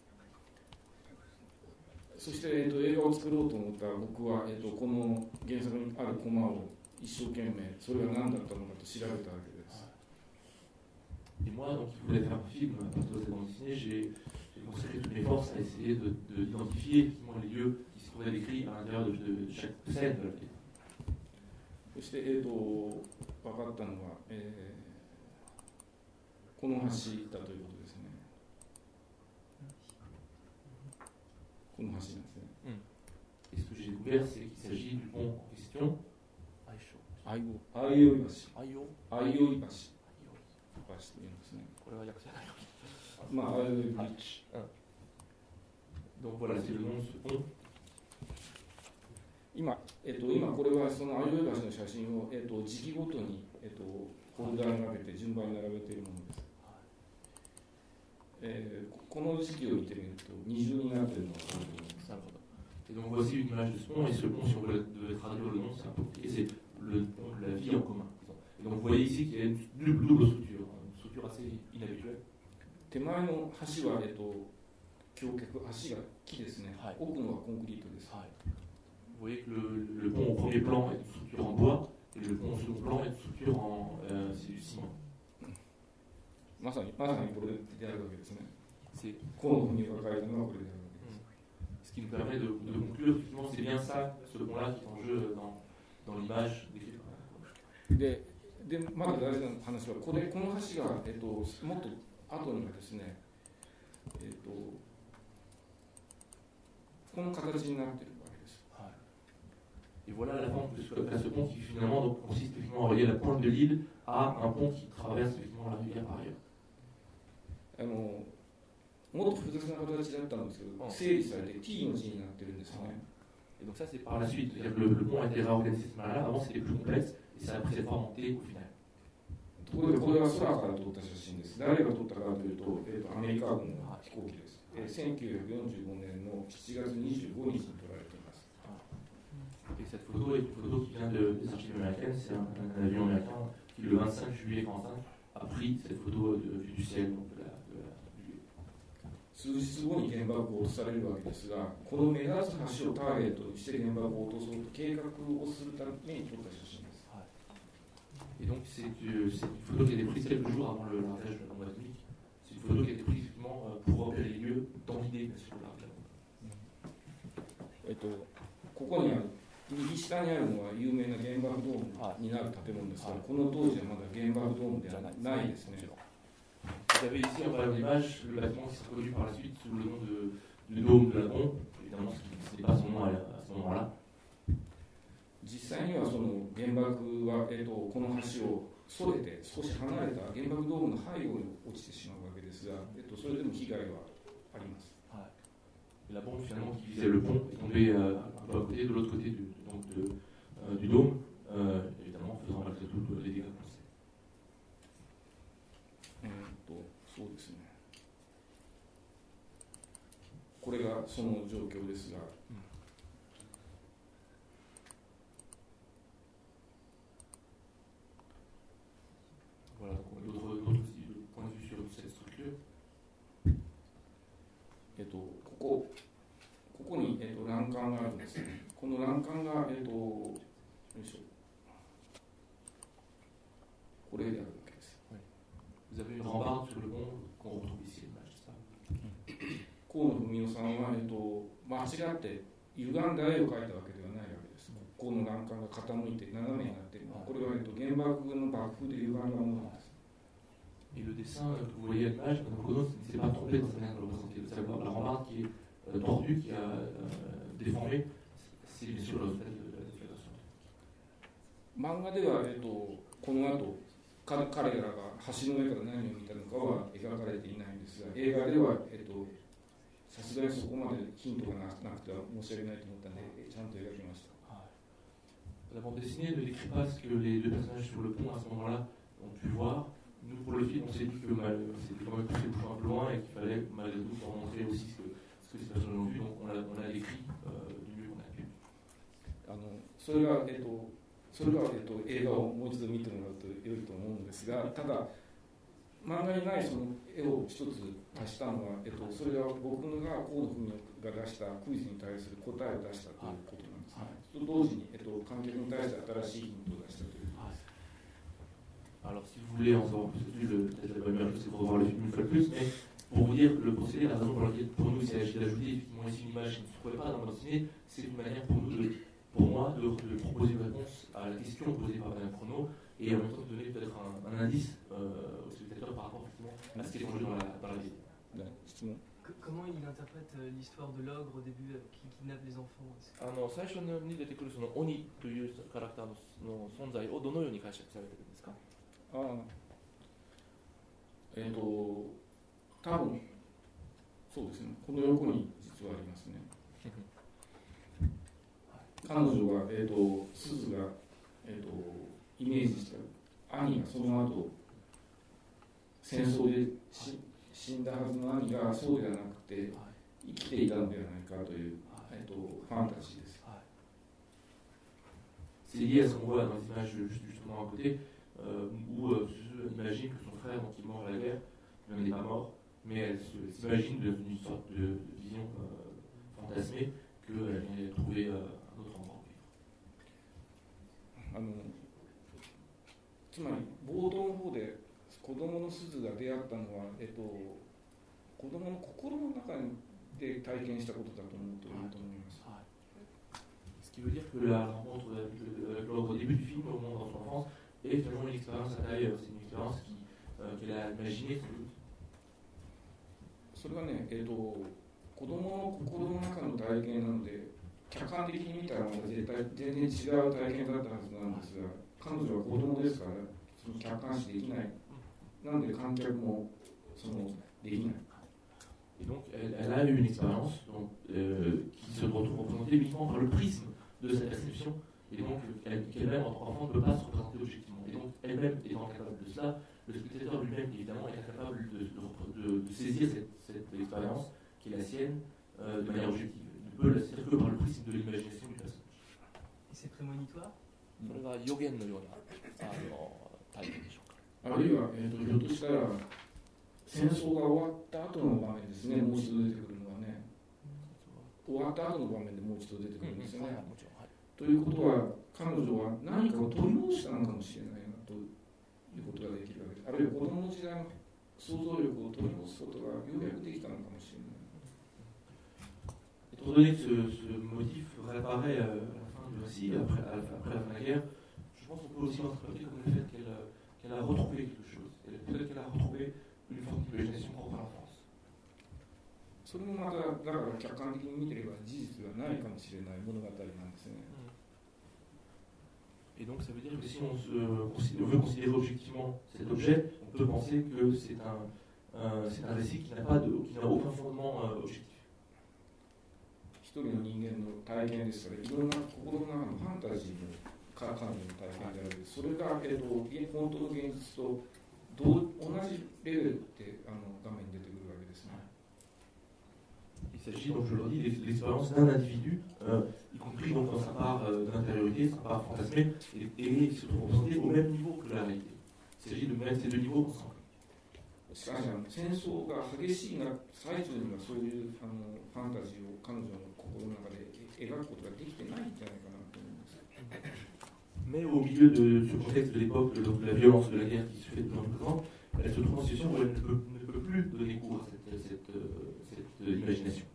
そして、映画を作ろうと思った僕は、この原作にあるコマを一生懸命、それが何だったのかと調べたわけです。 Et moi, donc, qui voulais faire un film à partir de cette bande dessinée, j'ai consacré toutes mes forces à essayer d'identifier effectivement les lieux qui se trouvaient décrits à l'intérieur de chaque scène de la vidéo. そして、分かったのは、この橋だということですね。この橋なんですね。 Et ce que j'ai découvert, c'est qu'il s'agit du pont en question. 相生橋。相生橋。というんですね。 これは訳せないよ。 まあ、相生ブリッジ。 Donc voilà, c'est le nom de ce pont. 今これはその相生橋の写真を、時期ごとに、 ホルダーに分けて順番に並べているものです。この時期を見てみると二重になっているのが分かると思います。 Et donc voici une image de ce pont, et ce pont, si on devait traduire le nom, c'est un pont, et c'est le pont de la vie en commun. Et donc vous voyez ici qu'il y a une double structure, une structure assez inhabituelle. 手前の橋は、橋脚、橋が木ですね、はい、奥のはコンクリートです。はい、 vous voyez que le pont au premier plan est une structure en bois, et le pont au second plan est une structure en c'est du ciment. まさにこれであるわけですね。この国が書いたのはこれであるわけです。 Ce qui nous permet de conclure, effectivement, c'est bien ça, ce pont-là qui est en jeu dans l'image décrite. でまだ大事な話は、この橋が、もっと後にはですね、この形になっているわけです。 はい、Et voilà la forme de ce pont qui finalement donc, consiste effectivement à relier la pointe de l'île à un pont qui traverse effectivement la rivière par ailleurs. もっと複雑な形だったんですけど、整理されて T の字になってるんですね。 Et donc ça c'est par la suite, c'est-à-dire que le pont a été réorganisé ce moment-là, avant c'était plus complexe, et ça a pris cette forme en T au final. ところでこれは空から撮った写真です。誰が撮ったかというと、アメリカ軍の飛行機です。1945年の7月25日に撮られています。 Et cette photo est une photo qui vient des archives américaines, c'est un avion américain qui le 25 juillet 1945 a pris cette photo du ciel, donc du 数日後に原爆を落とされるわけですが、この目立つ橋をターゲットにして原爆を落とそうと計画をするために撮った写真です。 Et donc c'est une photo qui a été prise quelques jours avant le largage de la bombe atomique. C'est une photo qui a été prise effectivement pour repérer les lieux dans l'idée bien sûr de la bombe. ここにある右下にあるのは有名な原爆ドームになる建物ですが、この当時はまだ原爆ドームではないですね。 Vous avez ici en bas de l'image le bâtiment qui s'est connu par la suite sous le nom du dôme de la bombe. Évidemment, ce n'est pas son nom à ce moment-là. 実際にはその原爆は、この橋をそれて少し離れた原爆ドームの背後に落ちてしまうわけですが、それでも被害はあります。 La bombe finalement qui visait le pont est tombée un peu à côté, de l'autre côté du dôme, évidemment faisant malgré tout les dégâts qu'on sait. そうですね。これがその状況ですが。 Voilà, d'autres points de vue sur cette structure. ここに、欄干があるんですね。この欄干が、よいしょ。これであるわけです。 Vous avez une rambarde sur le pont qu'on retrouve ici, l'image, c'est ça? 河野文雄さんは、間違って歪んだ絵を描いたわけではないわけです。この欄干が傾いて斜めになっているのは、これは、原爆の爆風で歪んだものなんです。 Et le dessin que vous voyez à l'image, Kono ne s'est pas trompé dans sa manière de le représenter. La rambarde qui est tordue, qui a déformé, c'est bien sûr le fait de la déflagration. 漫画では、この後彼らが橋の上から何を見たのかは描かれていないんですが、映画では、さすがにそこまでヒントがなくては申し訳ないと思ったので、ちゃんと描きました。 La bande dessinée ne décrit pas ce que les deux personnages sur le pont à ce moment-là ont pu voir. Nous, pour le film, on s'est dit que c'était quand même poussé un peu loin et qu'il fallait malgré tout leur montrer aussi ce que ces personnes ont vu, donc on l'a décrit du mieux qu'on a pu. それが、映画をもう一度見てもらうと良いと思うんですが、ただ漫画にないその絵を一つ足したのは、それは僕が河野文雄が出したクイズに対する答えを出したということなんですね。と同時に、観客に対して新しいヒントを出したということです。 Alors, si vous voulez en savoir plus dessus, peut-être la bonne meilleure chose c'est pour revoir le film une fois de plus, mais pour vous dire le procédé, la raison pour laquelle pour nous il s'agit d'ajouter effectivement ici une image qui ne se trouvait pas dans le dessinée, c'est une manière pour nous, pour moi, de proposer une réponse à la question posée par Madame Chrono et en même temps de donner peut-être un indice aux spectateurs par rapport effectivement à ce qui est en jeu dans la vidéo. Comment il interprète l'histoire de l'ogre au début qui kidnappe les enfants? 最初に出てくるその鬼というキャラクターの存在をどのように解釈されているんですか？ 多分そうですね。この横に実はありますね。彼女が、鈴が、イメージした兄がその後戦争で死んだはずの兄がそうではなくて生きていたのではないかという、ファンタジーです。 C'est lié à ce qu'on voit dans les images justement à côté, où Suzue imagine que son frère, donc il est mort à la guerre, il n'en est pas mort, mais elle s'imagine d'une sorte de vision fantasmée qu'elle vient de trouver un autre endroit où vivre. つまり冒頭の方で子供の鈴が出会ったのは、子供の心の中で体験したことだと思うといいと思います。 Ce qui veut dire que la rencontre au début du film, au moment de son enfance, est finalement une expérience intérieure. C'est une expérience qu'elle a imaginée sans doute. それはね、子供の心の中の体験なので、客観的に見たら絶対全然違う体験だったはずなんですが、彼女は子供ですから、その客観視できない。なので観客もできない。 Et donc, elle a eu une expérience qui se retrouve représentée uniquement par le prisme de sa perception, et donc qu'elle-même, en tant qu'enfant, ne peut pas se représenter objectivement. Et donc, elle-même étant incapable de cela, le spectateur lui-même, évidemment, est incapable de saisir cette expérience qui est la sienne de manière objective. Il ne peut la saisir que par le prisme de l'imagination du personnage. Et c'est prémonitoire? それが予言のような体験でしょうか。 あるいは、ひょっとしたら戦争が終わった後の場面ですね、もう一度出てくるのはね、終わった後の場面でもう一度出てくるんですよね。ということは、彼女は何かを取り戻したのかもしれないなということができるわけです。あるいは子供の時代の想像力を取り戻すことがようやくできたのかもしれない。 Étant donné que ce motif réapparaît à la fin du récit, après la fin de la guerre, je pense qu'on peut aussi l'interpréter comme le fait qu'elle a retrouvé quelque chose. Peut-être qu'elle a retrouvé une forme d'imagination propre à l'enfance. それもまた、だから客観的に見てれば事実ではないかもしれない物語なんですね。 Et donc ça veut dire que si on veut considérer objectivement cet objet, on peut penser que c'est un récit qui n'a aucun fondement objectif. 一人の人間の体験ですから、いろんな心の中のファンタジーの彼女の体験である。それが、本当の現実と同じレベルで画面に出てくるわけですね。 Il s'agit donc, je le dis, de l'expérience d'un individu, y compris donc dans sa part d'intériorité, sa part fantasmée, et qui se trouve représenté au même niveau que la réalité. Il s'agit de mettre ces deux niveaux ensemble. しかし戦争が激しい最中にはそういうファンタジーを彼女の心の中で描くことができてないんじゃないかなと思います。 Mais au milieu de ce contexte de l'époque, de la violence de la guerre qui se fait de plus en plus présente, elle se trouve en situation où elle ne peut plus donner cours à cette imagination.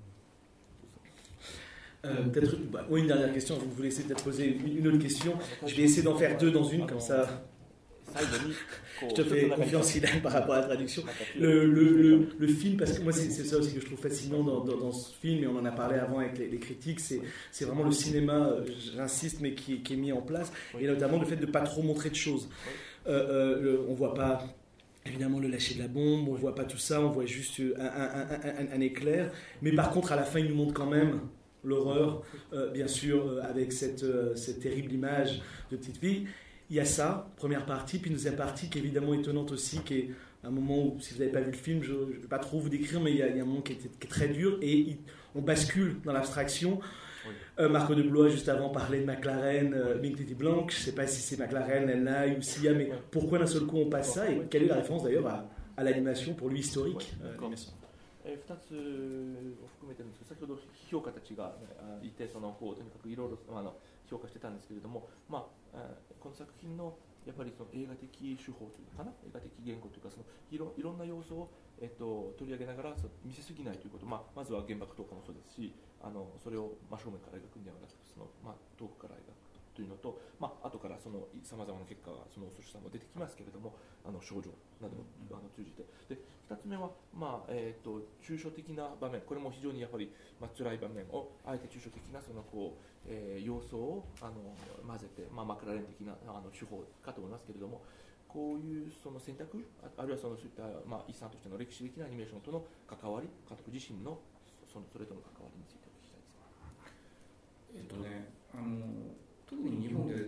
Peut-être une dernière question, je vais vous laisser peut-être poser une autre question. Je vais essayer d'en faire deux dans une, comme ça. Je te fais confiance, Ilan, par rapport à la traduction. Le film, parce que moi c'est ça aussi que je trouve fascinant dans ce film, et on en a parlé avant avec les critiques, c'est vraiment le cinéma, j'insiste, mais qui est mis en place, et notamment le fait de ne pas trop montrer de choses. On ne voit pas évidemment le lâcher de la bombe, on ne voit pas tout ça, on voit juste un éclair, mais par contre à la fin il nous montre quand même l'horreur, bien sûr, avec cette terrible image de petite fille. Il y a ça, première partie, puis une deuxième partie qui est évidemment étonnante aussi, qui est un moment où, si vous n'avez pas vu le film, je ne vais pas trop vous décrire, mais il y a un moment qui est très dur, et on bascule dans l'abstraction. Marco de Blois, juste avant, parlait de McLaren, Bing Titi Blanc, je ne sais pas si c'est McLaren, Elna ou Sia, mais pourquoi d'un seul coup on passe ça, et quelle est la référence d'ailleurs à l'animation pour lui historique 2つを含めてるんですけど、先ほど評価たちがいて、とにかくいろいろ評価してたんですけれども、この作品のやっぱりその映画的手法というのかな、映画的言語というか、いろんな要素を、取り上げながら見せすぎないということ、まずは原爆投下もそうですし、それを真正面から描くんではなくて、遠くから描くというのと、後からさまざまな結果がその恐ろしさも出てきますけれども、症状などを通じて、で2つ目は、抽象的な場面、これも非常にやっぱり、辛い場面をあえて抽象的な要素を混ぜて、マクラレン的な手法かと思いますけれども、こういうその選択、あるいはそういった、遺産としての歴史的なアニメーションとの関わり、監督自身のそれとの関わりについてお聞きしたいです。 特に日本で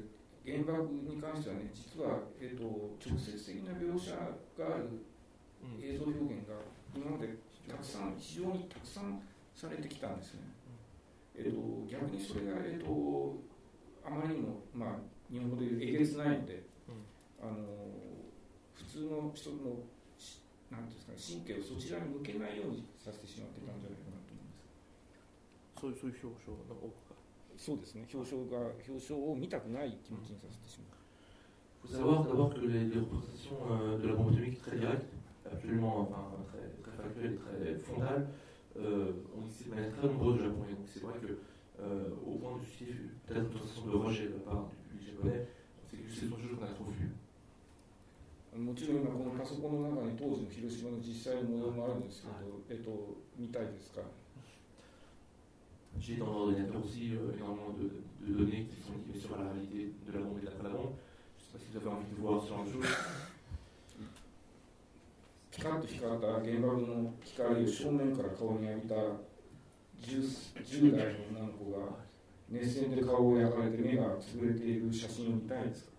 原爆に関してはね、実は、直接的な描写がある映像表現が今まで非常にたくさんされてきたんですね。逆にそれが、あまりにも、日本語でいうえげつないので、普通の人のなんていうんですかね、神経をそちらに向けないようにさせてしまっていたんじゃないかなと思います。 そういう表彰の多くが。 そうですね、表彰を見たくない気持ちにさせてしまう。 Il faut savoir d'abord que les représentations de la bombe atomique très directes, absolument, très, très factuelles et très frontales, ont existé de manière très nombreuse au Japon. Et donc c'est vrai que, au point de justifier peut-être une sensation de rejet de la part du public japonais, c'est que c'est une chose qu'on a trop vue. もちろん今このパソコンの中に当時の広島の実際の模様もあるんですけど、見たいですか？ J'ai dans l'ordinateur aussi énormément de données qui sont liées sur la réalité de la bombe et de la bombe. Je ne sais pas si vous avez envie de voir ce genre de choses. ピカッと光った原爆の光を正面から顔に浴びた 10代の女の子が熱線で顔を焼かれて目が潰れている写真を見たいですか？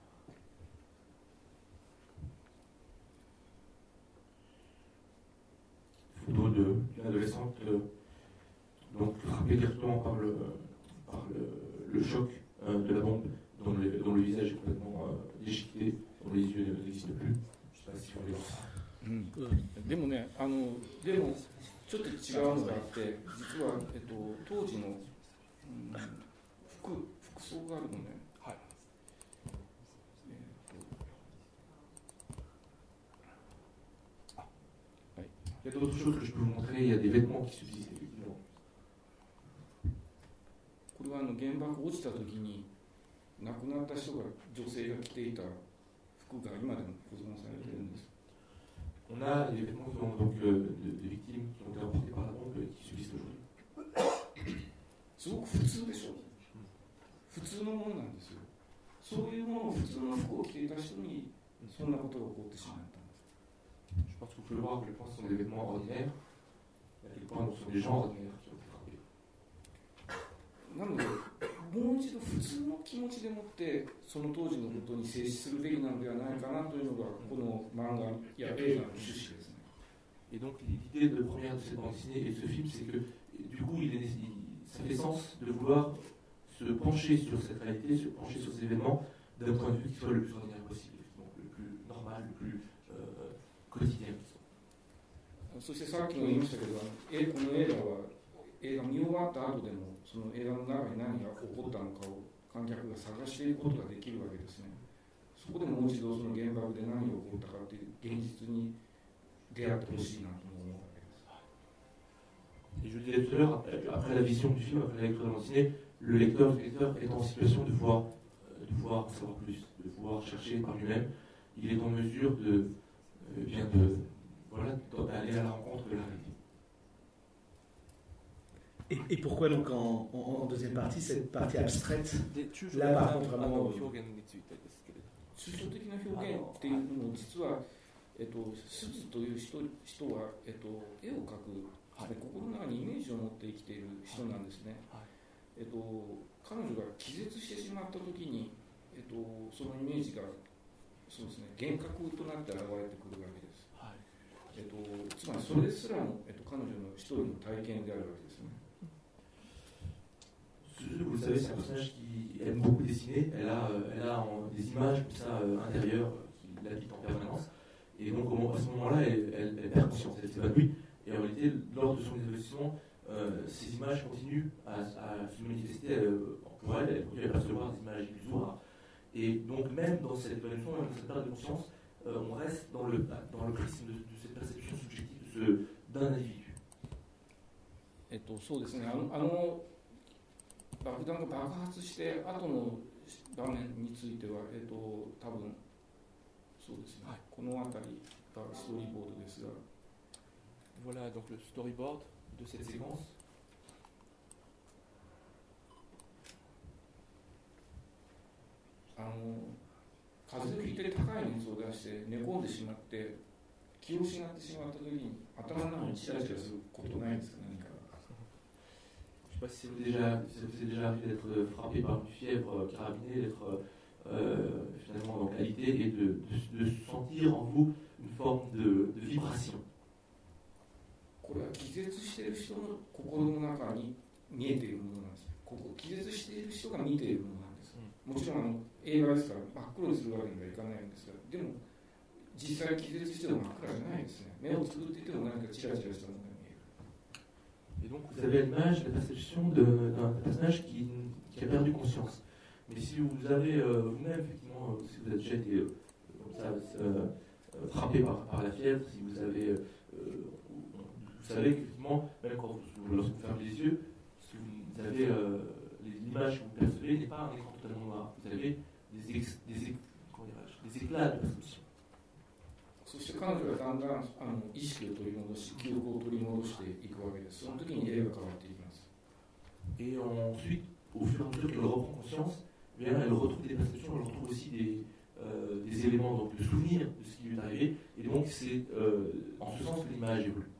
Photo d'une adolescente donc frappée directement par le choc de la bombe, dont le visage est complètement déchiqueté, dont les yeux n'existent plus. Je ne sais pas si vous voulez voir ça. でもね、でもちょっと違うのがあって、実は、当時の、服装があるのね。はい。 Il y a d'autres choses que je peux vous montrer, il y a des vêtements qui subsistent effectivement. これは原爆落ちた時に亡くなった人が女性が着ていた服が今でも保存されているんです。 On a des vêtements donc, de victimes qui ont été emportés par la bombe et qui subsistent aujourd'hui. すごく普通でしょ。普通のものなんですよ。そういうものを普通の服を着ていた人にそんなことが起こってしまった。 Je pense que vous pouvez voir à quel point ce sont des vêtements ordinaires, à quel point ce sont des gens ordinaires qui ont été frappés. なので、もう一度普通の気持ちでもってその当時のことに接するべきなのではないかなというのがこの漫画や映画の趣旨ですね。 Et donc l'idée de première de cette bande dessinée et de ce film, c'est que du coup, ça fait sens de vouloir se pencher sur cette réalité, se pencher sur ces événements d'un point de vue qui soit le plus ordinaire possible, donc le plus normal, le plus quotidien. そしてさっきも言いましたけど、この映画見終わった後でもその映画の中に何が起こったのかを観客が探していくことができるわけですね。そこでもう一度その原爆で何が起こったかという現実に出会ってほしいなと思うわけです。 Et je le disais tout à l'heure, après la vision du film, après la lecture de la bande dessinée, le lecteur est en situation de pouvoir en savoir plus, de pouvoir chercher par lui-même. Il est en mesure d'aller à la rencontre de la réalité. Et pourquoi donc en deuxième partie, cette partie abstraite, là par contre vraiment... 抽象的な表現っていうのも実は、スズという人は、絵を描く、心の中にイメージを持って生きている人なんですね。彼女が気絶してしまった時に、そのイメージがそうですね、幻覚となって現れてくるわけです。つまりそれですらも、彼女の一人の体験であるわけですね。 Vous le savez, c'est un personnage qui aime beaucoup dessiner. Elle a des images comme ça intérieures qui l'habitent en permanence. Et donc à ce moment-là, elle perd conscience, elle s'évanouit. Et en réalité, lors de son évolution, ces images continuent à se manifester pour elle. Elle continue à percevoir des images illusoires. Et donc même dans cette évolution, dans cette perte de conscience, on reste dans le prisme de cette perception subjective d'un individu. そうですね。爆弾が爆発して後の場面については、多分そうですね、この辺りがストーリーボードですが、 Voilà donc le storyboard de cette séquence. 風邪をひいて高い熱を出して寝込んでしまって気を失ってしまった時に頭の中にチラチラすることないですか？何か。 Je ne sais pas si ça vous est déjà arrivé d'être frappé par une fièvre carabinée, d'être finalement en qualité et de sentir en vous une forme de vibration. これは気絶している人の心の中に見えているものなんです。気絶している人が見ているものなんです。もちろん映画ですから真っ黒にするわけにはいかないんですが、でも実際気絶しても真っ暗じゃないですね。目をつぶっていても何かチラチラしたものが見える。 Et donc vous avez l'image, la perception d'un personnage qui a perdu conscience. Mais si vous avez vous-même, effectivement, si vous avez déjà été comme ça, frappé par la fièvre, si vous avez, vous savez qu'effectivement, même lorsque vous fermez les yeux, si vous avez l'image que vous percevez n'est pas un écran totalement noir. Vous avez des éclats de perception. そして彼女がだんだん意識を取り戻し、記憶を取り戻していくわけです。その時に絵が変わっていきます。 Et ensuite, au fur et à mesure qu'elle reprend conscience, bien, elle retrouve des perceptions, elle retrouve aussi des éléments donc, de souvenirs de ce qui lui est arrivé. Et donc, c'est en ce sens que l'image évolue.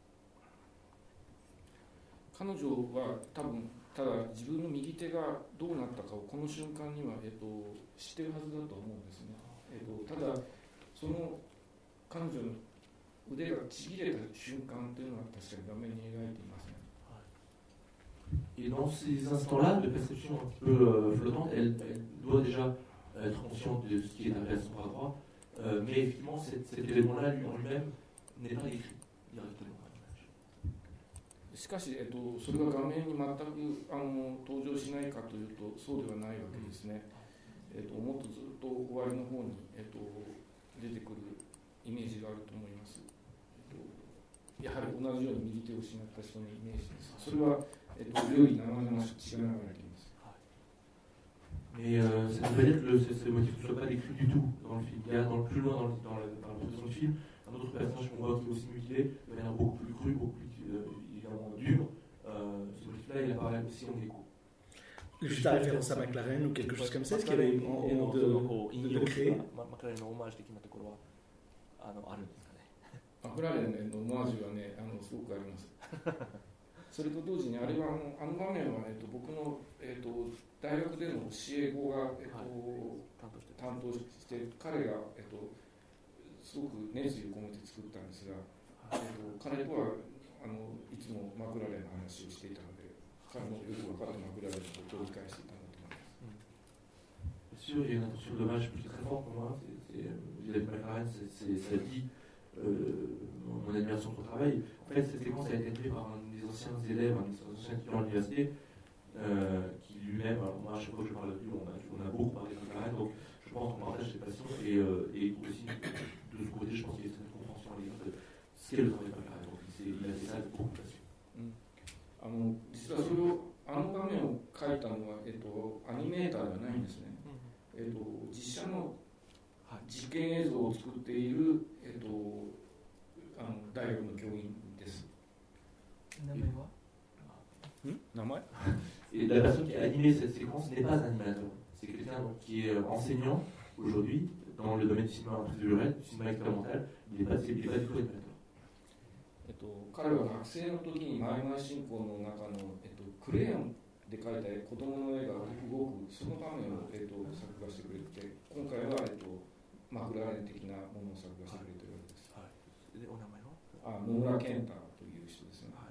彼女は多分ただ自分の右手がどうなったかをこの瞬間には、知っているはずだと思うんですね。ただその彼女の腕がちぎれた瞬間というのは確かに画面に描いていますね。 Et dans ces instants-là de perception un petit peu flottante, elle doit déjà être consciente de ce qui est arrivé à son bras droit, mais effectivement cet événement-là en lui-même n'est pas écrit directement dans l'image. しかし、それが画面に全く登場しないかというとそうではないわけですね。もっとずっと終わりの方に、出てくるイメージがあると思います。やはり同じように右手を失った人のイメージです。それは、より生々しく違いながらいます。 Mais ça ne veut pas dire que ce motif ne soit pas décrit du tout dans le film. Il y a plus loin dans la production du film un autre personnage qu'on voit qui est aussi mutilé de manière beaucoup plus crue, beaucoup plus évidemment dure. Ce motif-là, il apparaît aussi en écho. Juste à référence à McLaren ou quelque chose comme ça, est-ce qu'il y avait de créer McLaren のオマージュ的なところはあるんですかね。 マクラーレンのオマージュはね、すごくあります。それと同時にあれは場面は、僕の、大学での教え子が、担当して彼が、すごく熱意を込めて作ったんですが、彼とはいつもマクラーレンの話をしていたので、彼もよく分かってマクラーレンのことを理解していたんだと思います。 Bien sûr, il y a une attention d'hommage qui est très forte pour moi. David McLaren, ça dit mon admiration pour le travail. En fait, cette séquence a été faite par un des anciens élèves, un des anciens étudiants à l'université, qui lui-même, alors moi à chaque fois que je parle de lui, on a beaucoup parlé de McLaren, donc je pense qu'on partage cette passion et aussi de ce côté, je pense qu'il y a cette compréhension à l'égard de ce qu'est le travail de McLaren. Donc il a fait ça avec beaucoup de passion. 実はそれを場面を描いたのは、アニメーターではないんですね。実写の実験映像を作っている、大学の教員です。 名前は？ 名前？ Et la personne qui a animé cette séquence n'est pas un animateur. C'est quelqu'un qui est enseignant aujourd'hui dans le domaine du cinéma visuel, du cinéma expérimental. Il n'est pas du tout animateur. 彼は学生の時にマイマイ進行の中の、クレヨンで描いた子供の絵が動くその場面を、作画してくれて、今回は、マクラーレン的なものを作画してくれているわけです。 お名前は？ 野村健太という人ですね。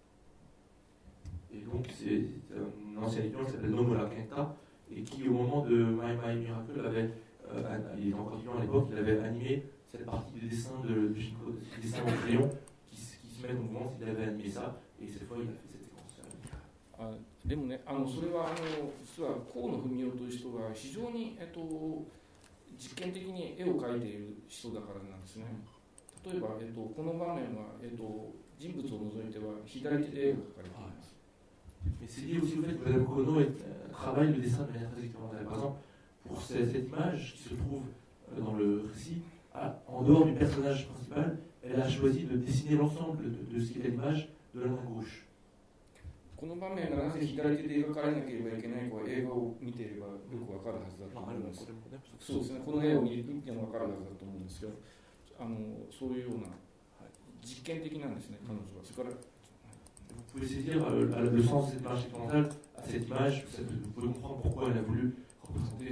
Et donc c'est un ancien étudiant qui s'appelle Nomura Kenta et qui au moment de My Miracle avait, il était encore étudiant à l'époque, il avait animé cette partie du dessin de Shinko, des dessins en crayon qui se mettent en mouvement, il avait animé ça et cette fois il a fait cette séquence. でもね、それは実は河野文夫という人が非常に、実験的に絵を描いている人だからなんですね。例えば、この場面は、人物を除いては左手で絵が描かれています。 Mais c'est lié aussi au fait que Mme Kono travaille le dessin de manière très expérimentale. Par exemple, pour cette image qui se trouve dans le récit, en dehors du personnage principal, elle a choisi de dessiner l'ensemble de ce qu'est l'image de la main gauche. この場面がなぜ左手で描かれなければいけないかは映画を見ていればよくわかるはずだと思います。そうですね、この絵を見てもわかるはずだと思うんですけど、そういうような実験的なんですね、彼女は。それから Vous pouvez saisir le sens de cette image expérimentale à cette image, vous pouvez comprendre pourquoi elle a voulu représenter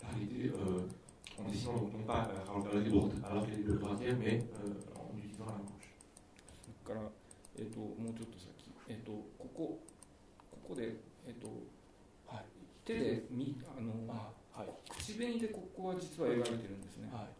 réalité, en dessinant donc non pas alors qu'elle est le droitière, mais en utilisant la gauche. それから、もうちょっと先、ここで、はい、手ではい、口紅でここは実は描いてるんですね。はい、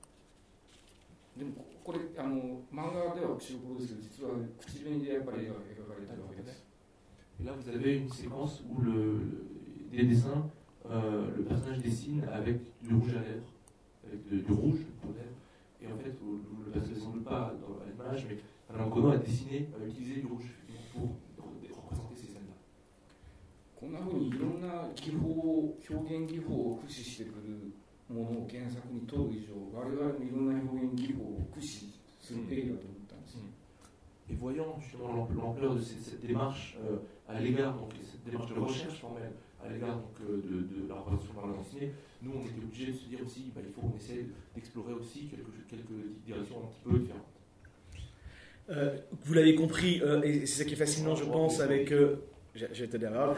でもこれ漫画では白黒ですけど、実は口紅でやっぱり描かれてるわけです。 Et là, vous avez une séquence où des dessins, le personnage dessine avec du rouge à lèvres, avec du rouge aux lèvres. Et en fait, vous ne le passez sans doute pas à l'image, mais Alain Kono a dessiné, a utilisé du rouge pour représenter ces scènes-là. こんなふうにいろんな技法、表現技法を駆使してくるものを原作に取る以上、我々もいろんな表現技法を駆使するべきだと思ったんです。 Et voyant justement l'ampleur de cette démarche à l'égard, donc cette démarche de recherche formelle à l'égard de la représentation par la bande dessinée, nous on était obligés de se dire aussi il faut qu'on essaie d'explorer aussi quelques directions un petit peu différentes. Vous l'avez compris, et c'est ça qui est fascinant, je pense, avec j'ai été derrière,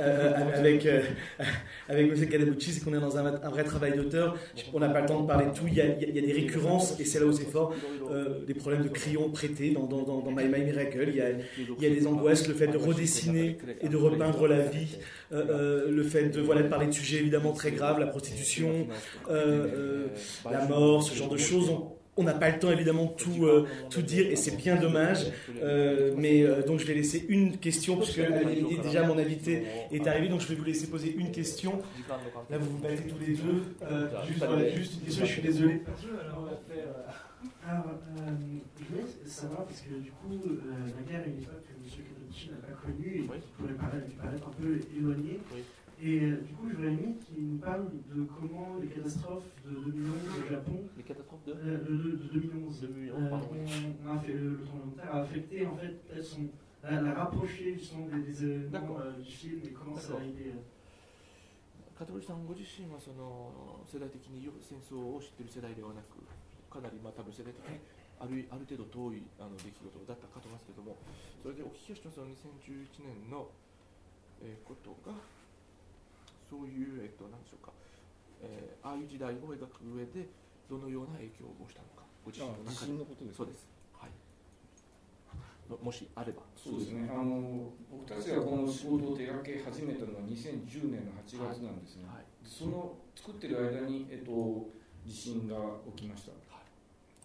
avec M. Kadabuchi, c'est qu'on est dans un vrai travail d'auteur. On n'a pas le temps de parler de tout. Il y a des récurrences, et c'est là où c'est fort, des problèmes de crayons prêtés dans My Miracle. Il y a des angoisses, le fait de redessiner et de repeindre la vie, le fait de parler de sujets évidemment très graves, la prostitution, la mort, ce genre de choses. On n'a pas le temps évidemment de tout dire et c'est bien dommage, mais donc je vais laisser une question parce que déjà mon invité est arrivé, donc je vais vous laisser poser une question. Là vous vous battez tous les deux, juste une question, je suis désolé. Alors, je voulais savoir, parce que du coup, la guerre est une époque que M. Kadabuchi n'a pas connue et qui pourrait paraître un peu éloignée. Et du coup, j'aurais aimé qu'il nous parle de comment les catastrophes de 2011 au Japon. Les catastrophes de 2011. Le tremblement de terre a affecté, en fait, peut-être la rapprocher justement des éléments du film et comment ça a été. 香取さんご自身はその世代的に戦争を知っている世代ではなく、かなり多分世代的にある程度遠い出来事だったかと思いますけども、それでお聞きしたその2011年のことが。そういう何でしょうか、ああいう時代を描く上でどのような影響をしたのか、ご自身の中で。 のことです。そうです。 はい。もしあれば。 そうですね。僕たちがこの仕事を手掛け始めたのは2010年の8月なんですね。はい、その作ってる間に地震が起きました。はい、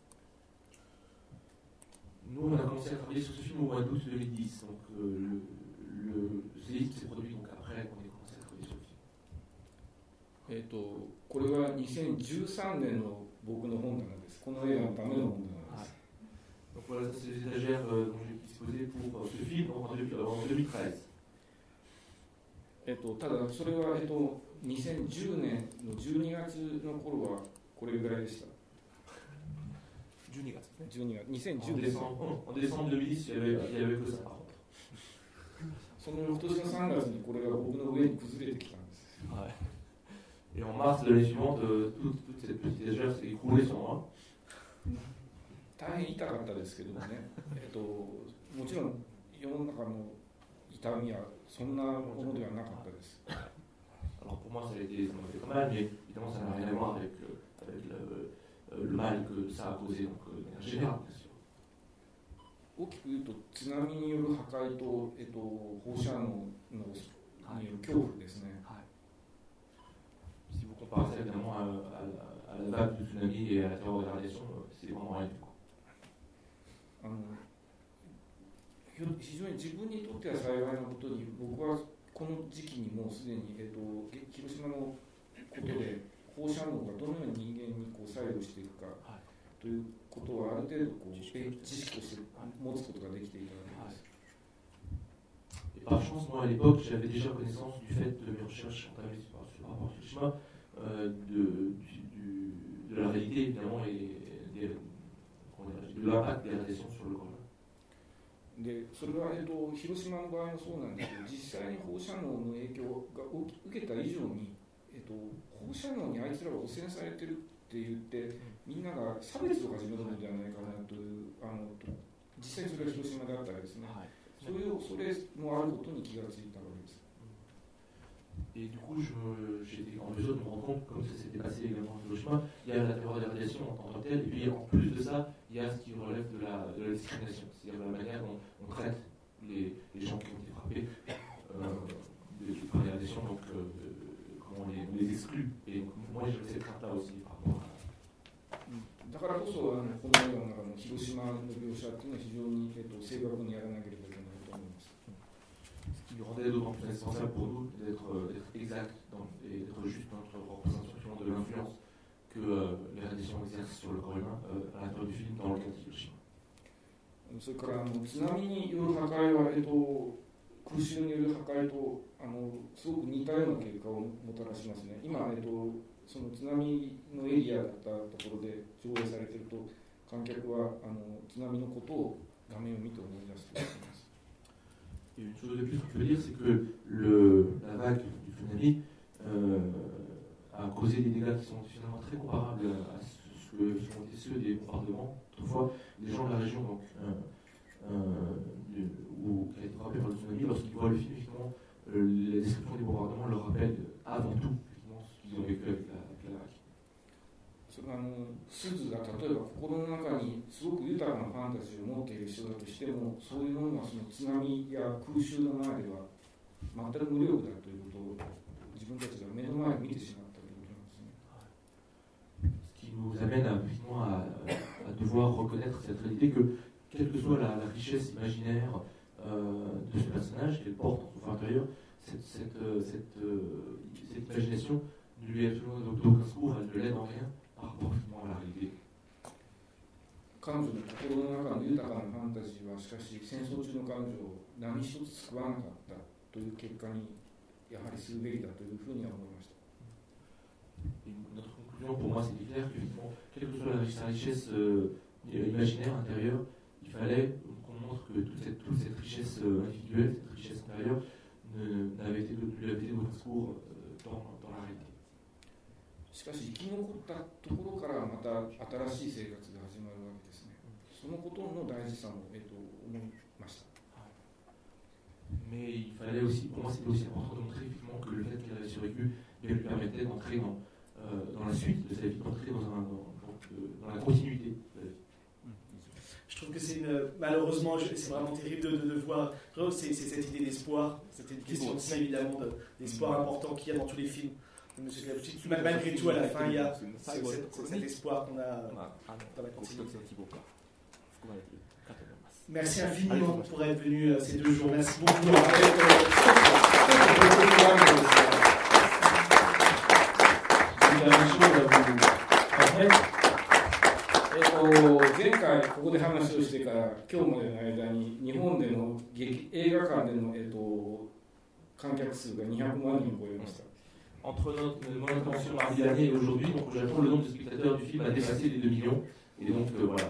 Nous, on a commencé à travailler sur ce film au mois d'août 2010, donc le séisme s'est produit donc après qu'on ait commencé à travailler sur le film. これは2013年の僕の本棚です。この映画のための本棚です。 Donc voilà, c'est les étagères dont j'ai disposé pour ce film en 2013. ただそれは2010年の12月の頃はこれぐらいでした。 12月ね。 12月。2010年。 En décembre 2010, il y avait que ça. その翌年の3月にこれが僕の上に崩れてきたんです。 はい。 Et en mars de l'année suivante, toute cette petite étagère s'est écroulée sur moi. 大変痛かったですけどもね、もちろん世の中の痛みはそんなものではなかったです。 Alors pour moi, ça m'a fait quand mal, mais évidemment, ça n'a rien à voir avec le mal que ça a causé donc, de manière générale, bien sûr. 大きく言うと津波による破壊と、放射能による恐怖ですね。はい。 Si vous comparez ça évidemment à la vague du tsunami et à la terreur de la radiation, c'est vraiment rien du tout. 非常に自分にとっては幸いなことに、僕はこの時期にもうすでに、広島のことで放射能がどのように人間に作用していくかということをある程度知識として持つことができていたわけです。 Et par chance, moi à l'époque, j'avais déjà connaissance du fait de mes recherches entamées sur le rapport Fukushima, de la réalité évidemment et de l'impact des radiations sur le corps. でそれは、広島の場合もそうなんですけど、実際に放射能の影響が受けた以上に、放射能にあいつらは汚染されてるって言って、みんなが差別を始めるのではないかなという実際それは広島だったわけですね。はい、それもあることに気がついたわけです。 Et du coup, j'étais en mesure de me rendre compte, comme ça s'était passé également à Hiroshima, il y a la théorie de la radiation en tant que telle, et puis en plus de ça, il y a ce qui relève de la discrimination, c'est-à-dire la manière dont on traite les gens qui ont été frappés par les radiations, donc comment on les exclut. Et donc, moi, j'ai cette crainte-là aussi par rapport à. だからこそこの映画の中の広島の描写っていうのは非常に正確にやらなければいけないと思います。 Ce qui rendait d'autant plus indispensable pour nous d'être exact et d'être juste dans notre représentation de l'influence que les radiations exercent sur le corps humain à l'intérieur du film dans le cas de Hiroshima. それから津波による破壊は、空襲による破壊とすごく似たような結果をもたらしますね。今、その津波のエリアだったところで上映されていると、観客は津波のことを画面を見て思い出すと思います。 Et une chose de plus que je veux dire, c'est que la vague du tsunami a causé des dégâts qui sont finalement très comparables à ce que sont été ceux des bombardements. Autrefois, les gens de la région donc, qui a été frappé par le tsunami, lorsqu'ils voient le film, effectivement, la description des bombardements leur rappelle avant tout ce qu'ils ont vécu avec la vague. すずが例えば心の中にすごく豊かなファンタジーを持っている人だとしても、そういうものがその津波や空襲の前では全く無力だということを自分たちが目の前に見てしまったということなんですね。 Ce qui nous amène à devoir reconnaître cette réalité que, quelle que soit la richesse imaginaire de ce personnage qu'elle porte en son fort intérieur, cette imagination ne lui est absolument d'aucun secours, elle ne l'aide en rien par rapport à la réalité. 彼女の心の中の豊かなファンタジーはしかし戦争中の彼女を何一つ救わなかったという結果にやはりするべきだというふうには思いました。 Notre conclusion pour moi c'était clair que quelle que soit sa richesse imaginaire intérieure, il fallait qu'on montre que toute cette richesse individuelle, cette richesse intérieure ne lui avait été d'aucun secours dans la réalité. しかし生き残ったところからまた新しい生活が始まるわけですね。そのことの大事さも、思いました。 Mais il fallait aussi, pour moi c'était aussi important de montrer effectivement que le fait qu'elle avait survécu lui permettait d'entrer dans la suite de sa vie, d'entrer dans la continuité de la vie. Je trouve que malheureusement, c'est vraiment terrible de voir, c'est cette idée d'espoir, c'était une question aussi évidemment d'espoir important qu'il y a dans tous les films. Monsieur Cavouchi, malgré tout, à la fin, il y a cet espoir qu'on a dans la continuité. Merci infiniment pour être venu ces 2 jours. Merci beaucoup. En fait, 前回ここで話をしてから今日までの間に日本での映画館での、観客数が200万人を超えました。 Entre mon intervention mardi dernier et aujourd'hui, donc j'attends le nombre de spectateurs du film a dépassé les 2 millions. Et donc voilà.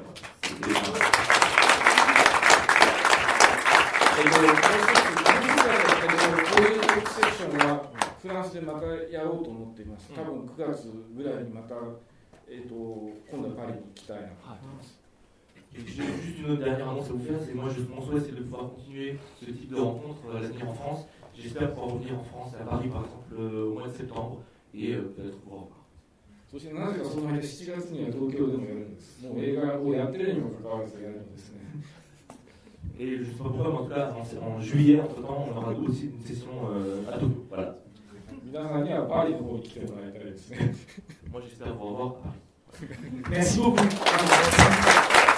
こういうトークセッションはフランスでまたやろうと思っています。多分9月ぐらいにまた、今度はパリに行きたいなと思っています。 J'ai juste une dernière annonce à vous faire, c'est moi mon souhait c'est de pouvoir continuer ce type de rencontre à l'avenir en France. J'espère pouvoir revenir en France, à Paris par exemple, au mois de septembre, et peut-être pouvoir revoir. そしてなぜかその間7月には東京でもやるんです。もう映画をやってるにもかかわらずやるんですね。 Et je ne sais pas pourquoi, mais en tout cas, en juillet, entre-temps, on aura aussi une session à Tokyo. Voilà. 皆さんにはパリの方に来てもらいたいですね。 Moi j'espère vous revoir à Paris. Merci beaucoup.